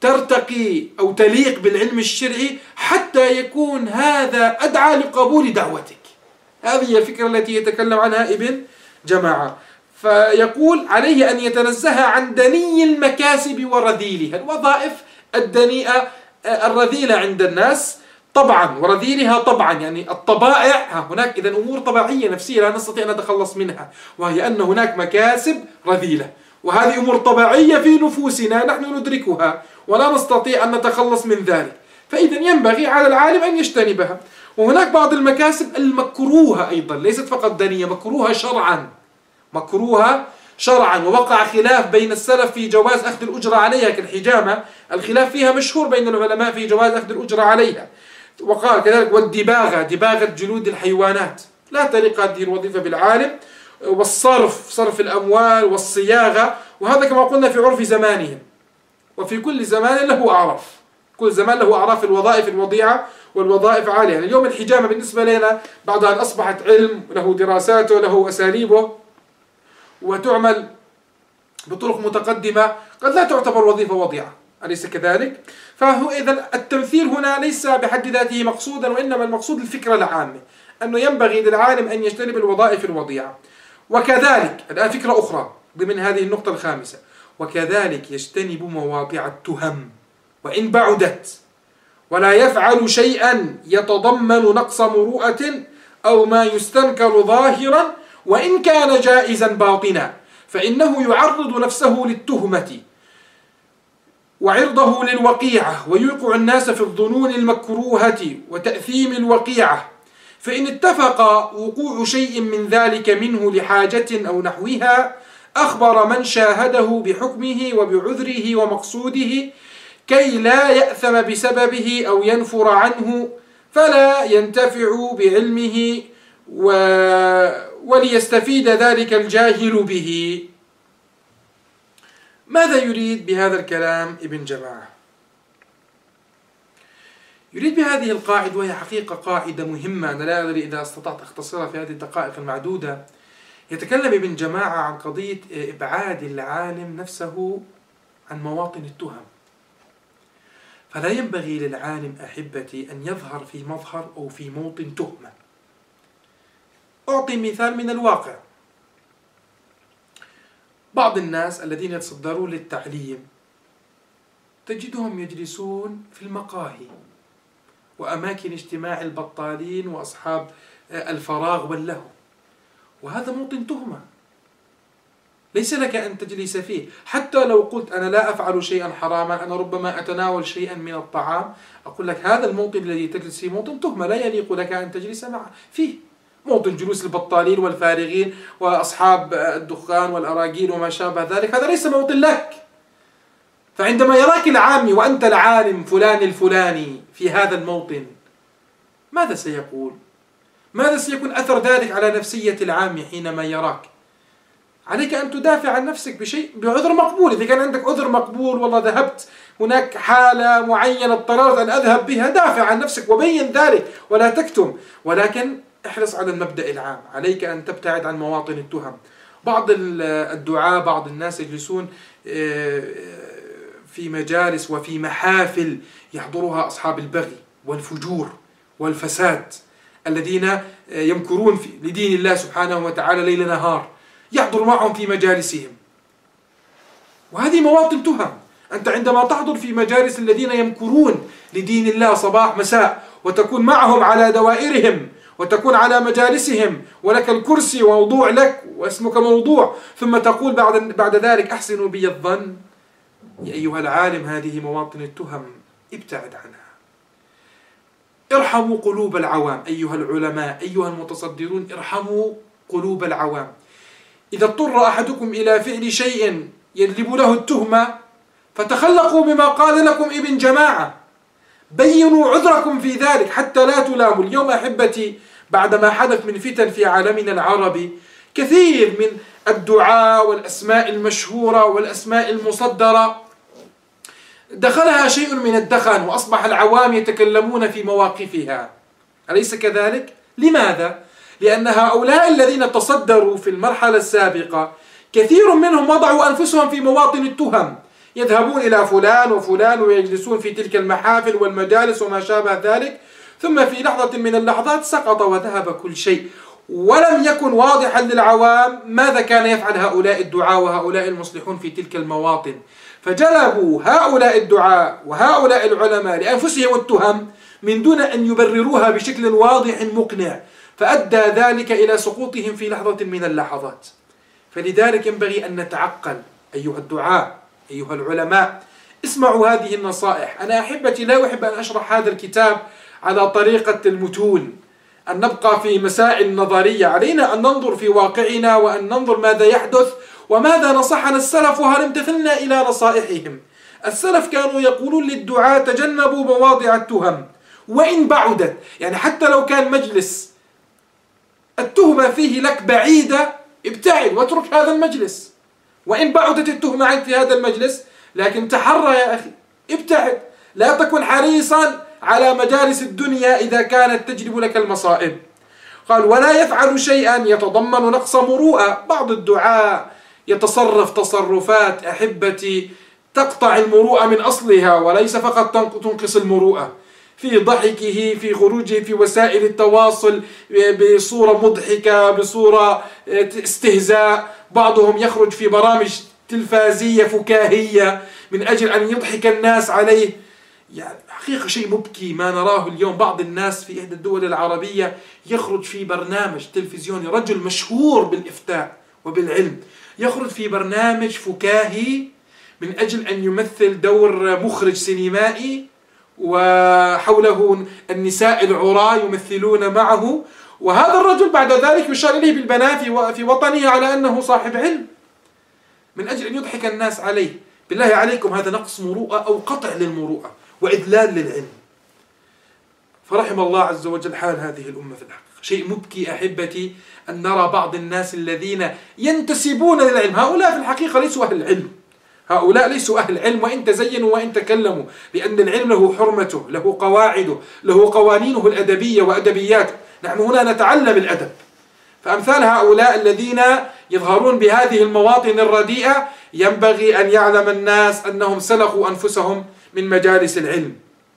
ترتقي أو تليق بالعلم الشرعي حتى يكون هذا أدعى لقبول دعوتك. هذه هي الفكرة التي يتكلم عنها ابن جماعة. فيقول عليه أن يتنزه عن دني المكاسب ورذيلها، الوظائف الدنيئة الرذيلة عند الناس طبعا ورذيلها طبعا، يعني الطبائع هناك إذن أمور طبيعية نفسية لا نستطيع أن نتخلص منها، وهي أن هناك مكاسب رذيلة، وهذه أمور طبيعية في نفوسنا نحن ندركها ولا نستطيع أن نتخلص من ذلك، فإذا ينبغي على العالم أن يجتنبها. وهناك بعض المكاسب المكروهة أيضا، ليست فقط دنية، مكروهة شرعا، مكروهة شرعا، ووقع خلاف بين السلف في جواز أخذ الأجرة عليها كالحجامة، الخلاف فيها مشهور بين العلماء في جواز أخذ الأجرة عليها. وقال كذلك والدباغة، دباغة جلود الحيوانات، لا تليق هذه الوظيفة بالعالم. والصرف، صرف الأموال والصياغة، وهذا كما قلنا في عرف زمانهم، وفي كل زمان له أعراف، كل زمان له أعراف الوظائف الوضيعة والوظائف عالية. يعني اليوم الحجامة بالنسبة لنا بعد أن أصبحت علم له دراساته له أساليبه وتعمل بطرق متقدمة قد لا تعتبر وظيفة وضيعة، أليس كذلك؟ فهو إذن التمثيل هنا ليس بحد ذاته مقصودا، وإنما المقصود الفكرة العامة أنه ينبغي للعالم أن يجتنب الوظائف الوضيعة. وكذلك الآن فكرة أخرى ضمن هذه النقطة الخامسة، وكذلك يجتنب مواضع التهم وإن بعدت، ولا يفعل شيئا يتضمن نقص مروءة أو ما يستنكر ظاهرا وإن كان جائزا باطنا، فإنه يعرض نفسه للتهمة وعرضه للوقيعة، ويوقع الناس في الظنون المكروهة وتأثيم الوقيعة، فإن اتفق وقوع شيء من ذلك منه لحاجة أو نحوها أخبر من شاهده بحكمه وبعذره ومقصوده كي لا يأثم بسببه أو ينفر عنه، فلا ينتفع بعلمه و... وليستفيد ذلك الجاهل به. ماذا يريد بهذا الكلام ابن جماعة؟ يريد بهذه القاعدة، وهي حقيقة قاعدة مهمة أنا لا أدري إذا استطعت أختصرها في هذه الدقائق المعدودة. يتكلم ابن جماعة عن قضية إبعاد العالم نفسه عن مواطن التهم، فلا ينبغي للعالم أحبتي أن يظهر في مظهر أو في موطن تهمة. أعطي مثال من الواقع. بعض الناس الذين يتصدرون للتعليم تجدهم يجلسون في المقاهي وأماكن اجتماع البطالين وأصحاب الفراغ واللهو، وهذا موطن تهمة ليس لك أن تجلس فيه. حتى لو قلت أنا لا أفعل شيئا حراما، أنا ربما أتناول شيئا من الطعام، أقول لك هذا الموطن الذي تجلس فيه موطن تهمة لا يليق لك أن تجلس معه فيه. موطن جلوس البطالين والفارغين وأصحاب الدخان والأراجيل وما شابه ذلك، هذا ليس موطن لك. فعندما يراك العامي وأنت العالم فلان الفلاني في هذا الموطن، ماذا سيقول؟ ماذا سيكون أثر ذلك على نفسية العامي حينما يراك؟ عليك أن تدافع عن نفسك بشيء بعذر مقبول. إذا كان عندك عذر مقبول، والله ذهبت هناك حالة معينة اضطررت أن أذهب بها، دافع عن نفسك وبين ذلك ولا تكتم، ولكن احرص على المبدأ العام، عليك أن تبتعد عن مواطن التهم. بعض الدعاة، بعض الناس يجلسون في مجالس وفي محافل يحضرها أصحاب البغي والفجور والفساد الذين يمكرون في لدين الله سبحانه وتعالى ليل نهار، يحضر معهم في مجالسهم، وهذه مواطن تهم. أنت عندما تحضر في مجالس الذين يمكرون لدين الله صباح مساء، وتكون معهم على دوائرهم وتكون على مجالسهم ولك الكرسي وموضوع لك واسمك موضوع، ثم تقول بعد بعد ذلك أحسنوا بي الظن، يا أيها العالم هذه مواطن التهم، ابتعد عنها. ارحموا قلوب العوام أيها العلماء، أيها المتصدرون، ارحموا قلوب العوام. إذا اضطر أحدكم إلى فعل شيء يجلب له التهمة فتخلقوا بما قال لكم ابن جماعة، بينوا عذركم في ذلك حتى لا تلاموا. اليوم أحبتي بعدما حدث من فتن في عالمنا العربي، كثير من الدعاء والأسماء المشهورة والأسماء المصدرة دخلها شيء من الدخن، وأصبح العوام يتكلمون في مواقفها، أليس كذلك؟ لماذا؟ لأن هؤلاء الذين تصدروا في المرحلة السابقة كثير منهم وضعوا أنفسهم في مواطن التهم، يذهبون إلى فلان وفلان ويجلسون في تلك المحافل والمجالس وما شابه ذلك، ثم في لحظة من اللحظات سقط وذهب كل شيء، ولم يكن واضحا للعوام ماذا كان يفعل هؤلاء الدعاة وهؤلاء المصلحون في تلك المواطن. فجلبوا هؤلاء الدعاة وهؤلاء العلماء لأنفسهم التهم من دون أن يبرروها بشكل واضح مقنع، فأدى ذلك إلى سقوطهم في لحظة من اللحظات. فلذلك ينبغي أن نتعقل أيها الدعاة أيها العلماء، اسمعوا هذه النصائح. أنا أحبتي لا أحب أن أشرح هذا الكتاب على طريقة المتون، أن نبقى في مسائل نظرية. علينا أن ننظر في واقعنا وأن ننظر ماذا يحدث وماذا نصحنا السلف وهل امتثلنا إلى نصائحهم. السلف كانوا يقولون للدعاة تجنبوا مواضع التهم وإن بعدت، يعني حتى لو كان مجلس التهمة فيه لك بعيدة ابتعد واترك هذا المجلس، وإن بعدت التهمة عنك في هذا المجلس، لكن تحرى يا أخي ابتعد، لا تكن حريصا على مجالس الدنيا إذا كانت تجلب لك المصائب. قال ولا يفعل شيئا يتضمن نقص مروءة. بعض الدعاء يتصرف تصرفات أحبتي تقطع المروءة من أصلها، وليس فقط تنقص المروءة، في ضحكه، في خروجه في وسائل التواصل بصورة مضحكة، بصورة استهزاء. بعضهم يخرج في برامج تلفازية فكاهية من أجل أن يضحك الناس عليه. يعني حقيقة شيء مبكي ما نراه اليوم. بعض الناس في إحدى الدول العربية يخرج في برنامج تلفزيوني، رجل مشهور بالإفتاء وبالعلم، يخرج في برنامج فكاهي من أجل أن يمثل دور مخرج سينمائي، وحوله النساء العراة يمثلون معه، وهذا الرجل بعد ذلك يشار إليه بالبناء في وطنه على أنه صاحب علم من أجل أن يضحك الناس عليه. بالله عليكم هذا نقص مروءة أو قطع للمروءة وإذلال للعلم. فرحم الله عز وجل حال هذه الأمة في الحقيقة. شيء مبكي أحبتي أن نرى بعض الناس الذين ينتسبون للعلم، هؤلاء في الحقيقة ليسوا أهل العلم، هؤلاء ليسوا أهل العلم وإن تزينوا وإن تكلموا، لأن العلم له حرمته، له قواعده، له قوانينه الأدبية وأدبياته. نحن هنا نتعلم الأدب. فأمثال هؤلاء الذين يظهرون بهذه المواطن الرديئة ينبغي أن يعلم الناس أنهم سلخوا أنفسهم من مجالس العلم.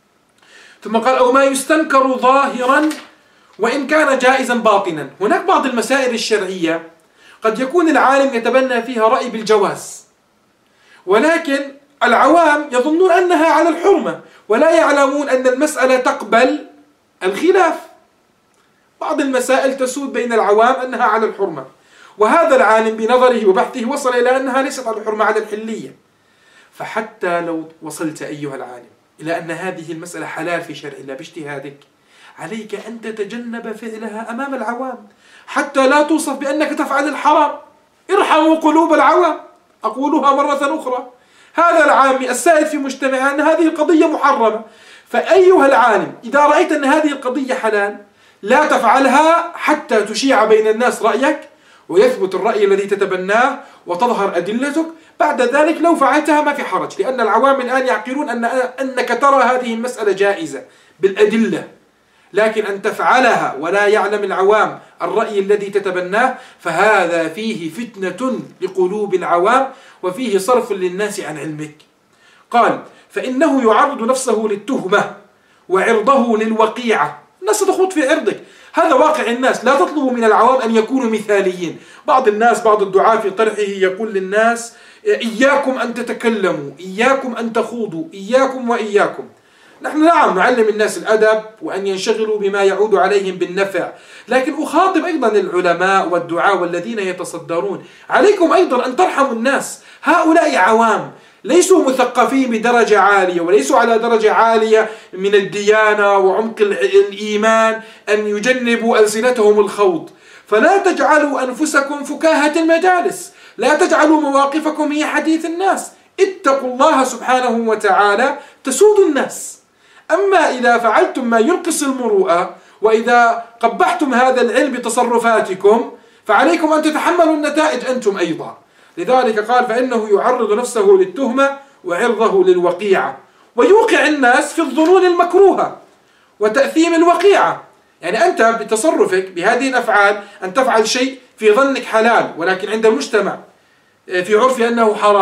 ثم قال أو ما يستنكر ظاهرا وإن كان جائزا باطنا. هناك بعض المسائل الشرعية قد يكون العالم يتبنى فيها رأي بالجواز، ولكن العوام يظنون أنها على الحرمة ولا يعلمون أن المسألة تقبل الخلاف. بعض المسائل تسود بين العوام أنها على الحرمة، وهذا العالم بنظره وبحثه وصل إلى أنها ليست على الحرمة، على الحلية. فحتى لو وصلت أيها العالم إلى أن هذه المسألة حلال في شرع الله باجتهادك، عليك أن تتجنب فعلها أمام العوام حتى لا توصف بأنك تفعل الحرام. ارحموا قلوب العوام، أقولها مرة أخرى. هذا العامي السائد في مجتمعه أن هذه القضية محرمة، فأيها العالم إذا رأيت أن هذه القضية حلال لا تفعلها حتى تشيع بين الناس رأيك ويثبت الرأي الذي تتبناه وتظهر أدلتك. بعد ذلك لو فعلتها ما في حرج، لأن العوام الآن يعقلون أن أنك ترى هذه المسألة جائزة بالأدلة، لكن أن تفعلها ولا يعلم العوام الرأي الذي تتبناه فهذا فيه فتنة لقلوب العوام وفيه صرف للناس عن علمك. قال فإنه يعرض نفسه للتهمة وعرضه للوقيعة. الناس تخوض في عرضك، هذا واقع الناس. لا تطلبوا من العوام أن يكونوا مثاليين. بعض الناس بعض الدعاة في طرحه يقول للناس إياكم أن تتكلموا، إياكم أن تخوضوا، إياكم وإياكم. نحن نعم نعلم الناس الأدب وأن ينشغلوا بما يعود عليهم بالنفع، لكن أخاطب أيضا العلماء والدعاة والذين يتصدرون، عليكم أيضا أن ترحموا الناس. هؤلاء عوام ليسوا مثقفين بدرجة عالية وليسوا على درجة عالية من الديانة وعمق الإيمان أن يجنبوا ألسنتهم الخوض. فلا تجعلوا أنفسكم فكاهة المجالس، لا تجعلوا مواقفكم هي حديث الناس. اتقوا الله سبحانه وتعالى تسود الناس. أما إذا فعلتم ما ينقص المروءة وإذا قبحتم هذا العلم بتصرفاتكم فعليكم أن تتحملوا النتائج أنتم أيضا. لذلك قال فإنه يعرض نفسه للتهمة وعرضه للوقيعة، ويوقع الناس في الظنون المكروهة وتأثيم الوقيعة. يعني أنت بتصرفك بهذه الأفعال أن تفعل شيء في ظنك حلال ولكن عند المجتمع في عرف أنه حرام،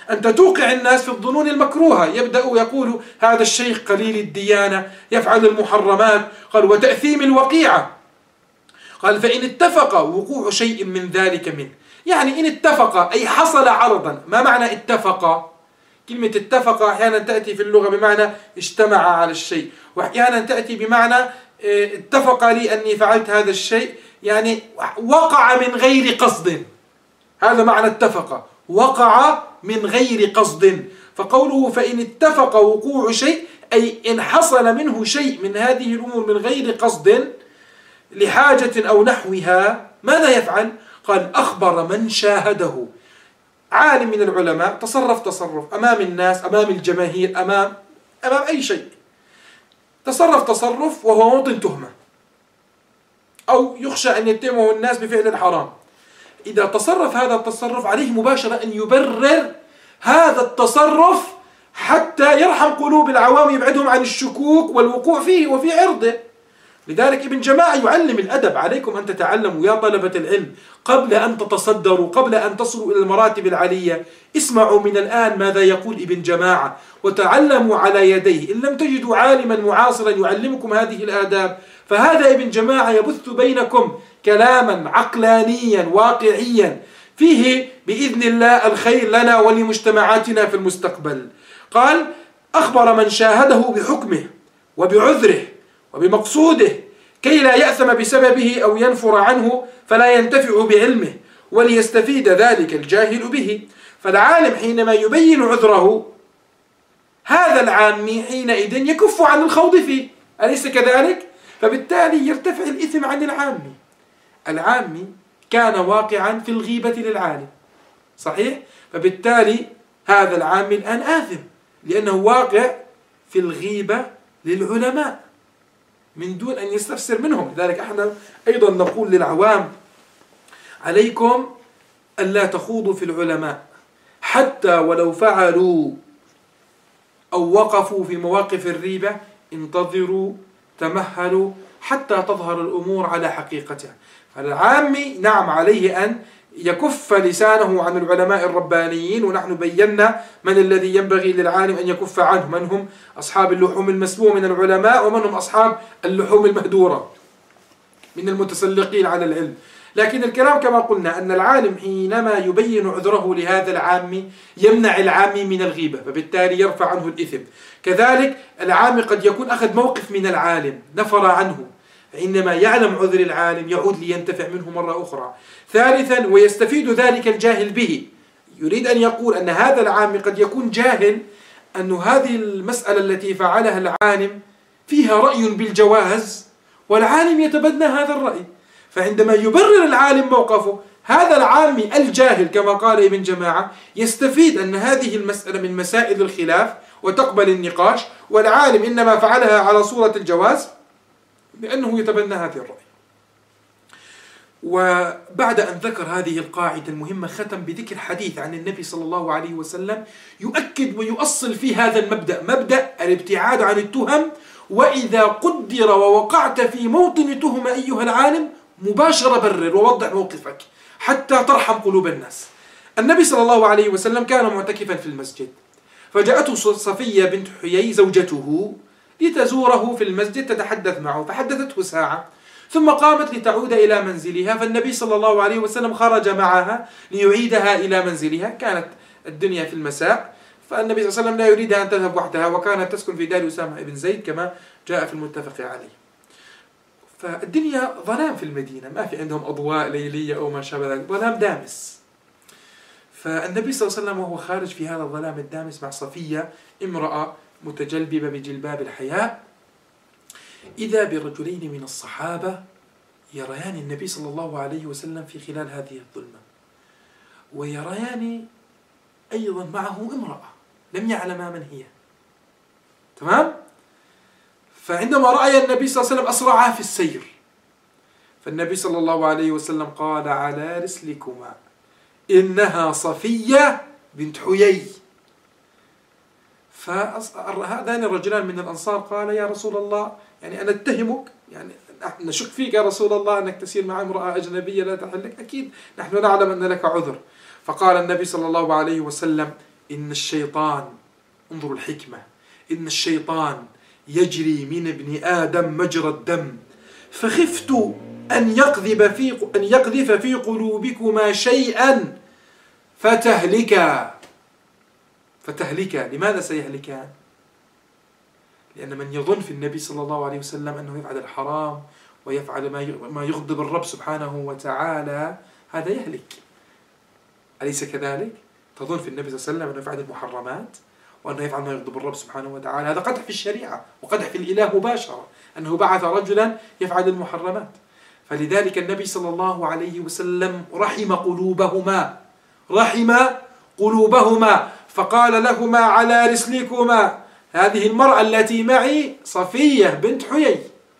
أنت توقع الناس في الظنون المكروهة، يبدأ يقول هذا الشيخ قليل الديانة يفعل المحرمات. قال وتأثيم الوقيعة. قال فإن اتفق وقوع شيء من ذلك منه، يعني إن اتفق أي حصل عرضا. ما معنى اتفق؟ كلمة اتفق أحيانا تأتي في اللغة بمعنى اجتمع على الشيء، وأحيانا تأتي بمعنى اتفق لي أني فعلت هذا الشيء، يعني وقع من غير قصد. هذا معنى اتفق، وقع من غير قصد. فقوله فإن اتفق وقوع شيء أي إن حصل منه شيء من هذه الأمور من غير قصد لحاجة أو نحوها، ماذا يفعل؟ قال أخبر من شاهده. عالم من العلماء تصرف تصرف أمام الناس، أمام الجماهير، أمام أمام أي شيء، تصرف تصرف وهو موطن تهمة أو يخشى أن يتهمه الناس بفعل الحرام. إذا تصرف هذا التصرف عليه مباشرة أن يبرر هذا التصرف حتى يرحم قلوب العوام، يبعدهم عن الشكوك والوقوع فيه وفي عرضه. لذلك ابن جماعة يعلم الأدب. عليكم أن تتعلموا يا طلبة العلم قبل أن تتصدروا، قبل أن تصلوا إلى المراتب العالية. اسمعوا من الآن ماذا يقول ابن جماعة وتعلموا على يديه. إن لم تجدوا عالما معاصرا يعلمكم هذه الآداب، فهذا ابن جماعة يبث بينكم كلاما عقلانيا واقعيا فيه بإذن الله الخير لنا ولمجتمعاتنا في المستقبل. قال أخبر من شاهده بحكمه وبعذره وبمقصوده كي لا يأثم بسببه أو ينفر عنه فلا ينتفع بعلمه وليستفيد ذلك الجاهل به. فالعالم حينما يبين عذره، هذا العامي حينئذ يكف عن الخوض فيه، أليس كذلك؟ فبالتالي يرتفع الإثم عن العامي. العامي كان واقعا في الغيبة للعالم، صحيح؟ فبالتالي هذا العامي الآن آثم لأنه واقع في الغيبة للعلماء من دون أن يستفسر منهم. لذلك احنا أيضا نقول للعوام عليكم ألا تخوضوا في العلماء حتى ولو فعلوا أو وقفوا في مواقف الريبة. انتظروا، تمهلوا حتى تظهر الأمور على حقيقتها. فالعامي نعم عليه أن يكف لسانه عن العلماء الربانيين، ونحن بينا من الذي ينبغي للعالم أن يكف عنه، من هم أصحاب اللحوم المسمومة من العلماء، ومن هم أصحاب اللحوم المهدورة من المتسلقين على العلم. لكن الكلام كما قلنا أن العالم حينما يبين عذره لهذا العامي يمنع العامي من الغيبة، فبالتالي يرفع عنه الإثم. كذلك العامي قد يكون أخذ موقف من العالم نفر عنه، فإنما يعلم عذر العالم يعود لينتفع منه مرة أخرى. ثالثا ويستفيد ذلك الجاهل به. يريد أن يقول أن هذا العامي قد يكون جاهل أن هذه المسألة التي فعلها العالم فيها رأي بالجواز، والعالم يتبنى هذا الرأي، فعندما يبرر العالم موقفه هذا العامي الجاهل كما قال ابن جماعة يستفيد أن هذه المسألة من مسائل الخلاف وتقبل النقاش، والعالم إنما فعلها على صورة الجواز لأنه يتبنى هذه الرأي. وبعد أن ذكر هذه القاعدة المهمة ختم بذكر حديث عن النبي صلى الله عليه وسلم يؤكد ويؤصل في هذا المبدأ، مبدأ الابتعاد عن التهم. وإذا قدر ووقعت في موطن تهمة أيها العالم مباشرة برر ووضح موقفك حتى ترحم قلوب الناس. النبي صلى الله عليه وسلم كان معتكفا في المسجد، فجاءته صفية بنت حيي زوجته لتزوره في المسجد تتحدث معه، فحدثته ساعة ثم قامت لتعود إلى منزلها، فالنبي صلى الله عليه وسلم خرج معها ليعيدها إلى منزلها. كانت الدنيا في المساء، فالنبي صلى الله عليه وسلم لا يريدها أن تذهب وحدها، وكانت تسكن في دار أسامة بن زيد كما جاء في المتفق عليه. فالدنيا ظلام في المدينة، ما في عندهم أضواء ليلية أو ما شابه ذلك، ظلام دامس. فالنبي صلى الله عليه وسلم وهو خارج في هذا الظلام الدامس مع صفية امرأة متجلببة بجلباب الحياء، إذا برجلين من الصحابة يريان النبي صلى الله عليه وسلم في خلال هذه الظلمة، ويريان أيضا معه امرأة لم يعلما من هي. تمام؟ فعندما رأى النبي صلى الله عليه وسلم أسرعا في السير، فالنبي صلى الله عليه وسلم قال على رسلكما إنها صفية بنت حيي. فهذان الرجلان من الأنصار قال يا رسول الله يعني أنا أتهمك، يعني نشك فيك يا رسول الله أنك تسير مع امرأة أجنبية لا تحل لك، أكيد نحن نعلم أن لك عذر. فقال النبي صلى الله عليه وسلم إن الشيطان، انظروا الحكمة، إن الشيطان يجري من ابن آدم مجرى الدم، فخفت أن يقذف في أن يقذف في قلوبكما شيئا فتهلكا. فتهلكا، لماذا سيهلكان؟ لأن من يظن في النبي صلى الله عليه وسلم أنه يفعل الحرام ويفعل ما يغضب الرب سبحانه وتعالى هذا يهلك. أليس كذلك؟ تظن في النبي صلى الله عليه وسلم أنه يفعل المحرمات وأنه يفعل ما يغضب الرب سبحانه وتعالى، هذا قدح في الشريعة وقدح في الإله مباشرة، أنه بعث رجلا يفعل المحرمات. فلذلك النبي صلى الله عليه وسلم رحم قلوبهما، رحم قلوبهما، فقال لهما على رسلكما، هذه المرأة التي معي صفية بنت حيي.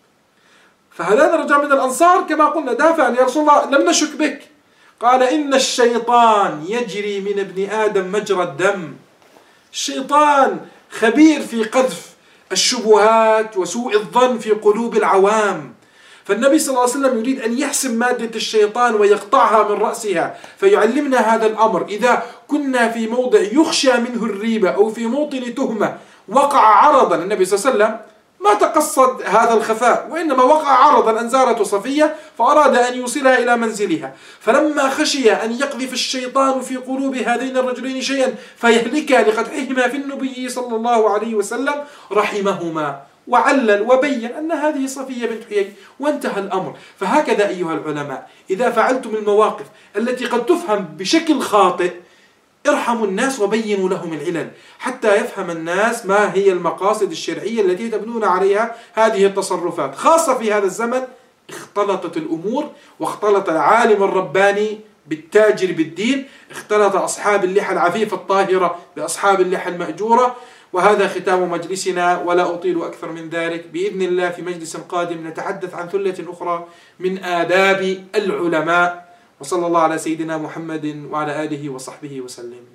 فهذان الرجال من الأنصار كما قلنا دافع يا رسول الله لم نشك بك. قال إن الشيطان يجري من ابن آدم مجرى الدم. الشيطان خبير في قذف الشبهات وسوء الظن في قلوب العوام. فالنبي صلى الله عليه وسلم يريد أن يحسم مادة الشيطان ويقطعها من رأسها، فيعلمنا هذا الأمر. إذا كنا في موضع يخشى منه الريبة أو في موطن تهمة وقع عرضا، النبي صلى الله عليه وسلم ما تقصد هذا الخفاء، وإنما وقع عرضا أن زارته صفية فأراد أن يوصلها إلى منزلها، فلما خشي أن يقذف الشيطان في قلوب هذين الرجلين شيئا فيهلكا لقدحهما في النبي صلى الله عليه وسلم رحمهما وعلل وبين أن هذه صفية بنت حيي وانتهى الأمر. فهكذا أيها العلماء، إذا فعلتم المواقف التي قد تفهم بشكل خاطئ ارحموا الناس وبينوا لهم العلل حتى يفهم الناس ما هي المقاصد الشرعية التي تبنون عليها هذه التصرفات. خاصة في هذا الزمن اختلطت الأمور، واختلط العالم الرباني بالتاجر بالدين، اختلط أصحاب اللحى العفيفة الطاهرة بأصحاب اللحى المأجورة. وهذا ختام مجلسنا، ولا أطيل أكثر من ذلك. بإذن الله في مجلس قادم نتحدث عن ثلة أخرى من آداب العلماء. وصلى الله على سيدنا محمد وعلى آله وصحبه وسلم.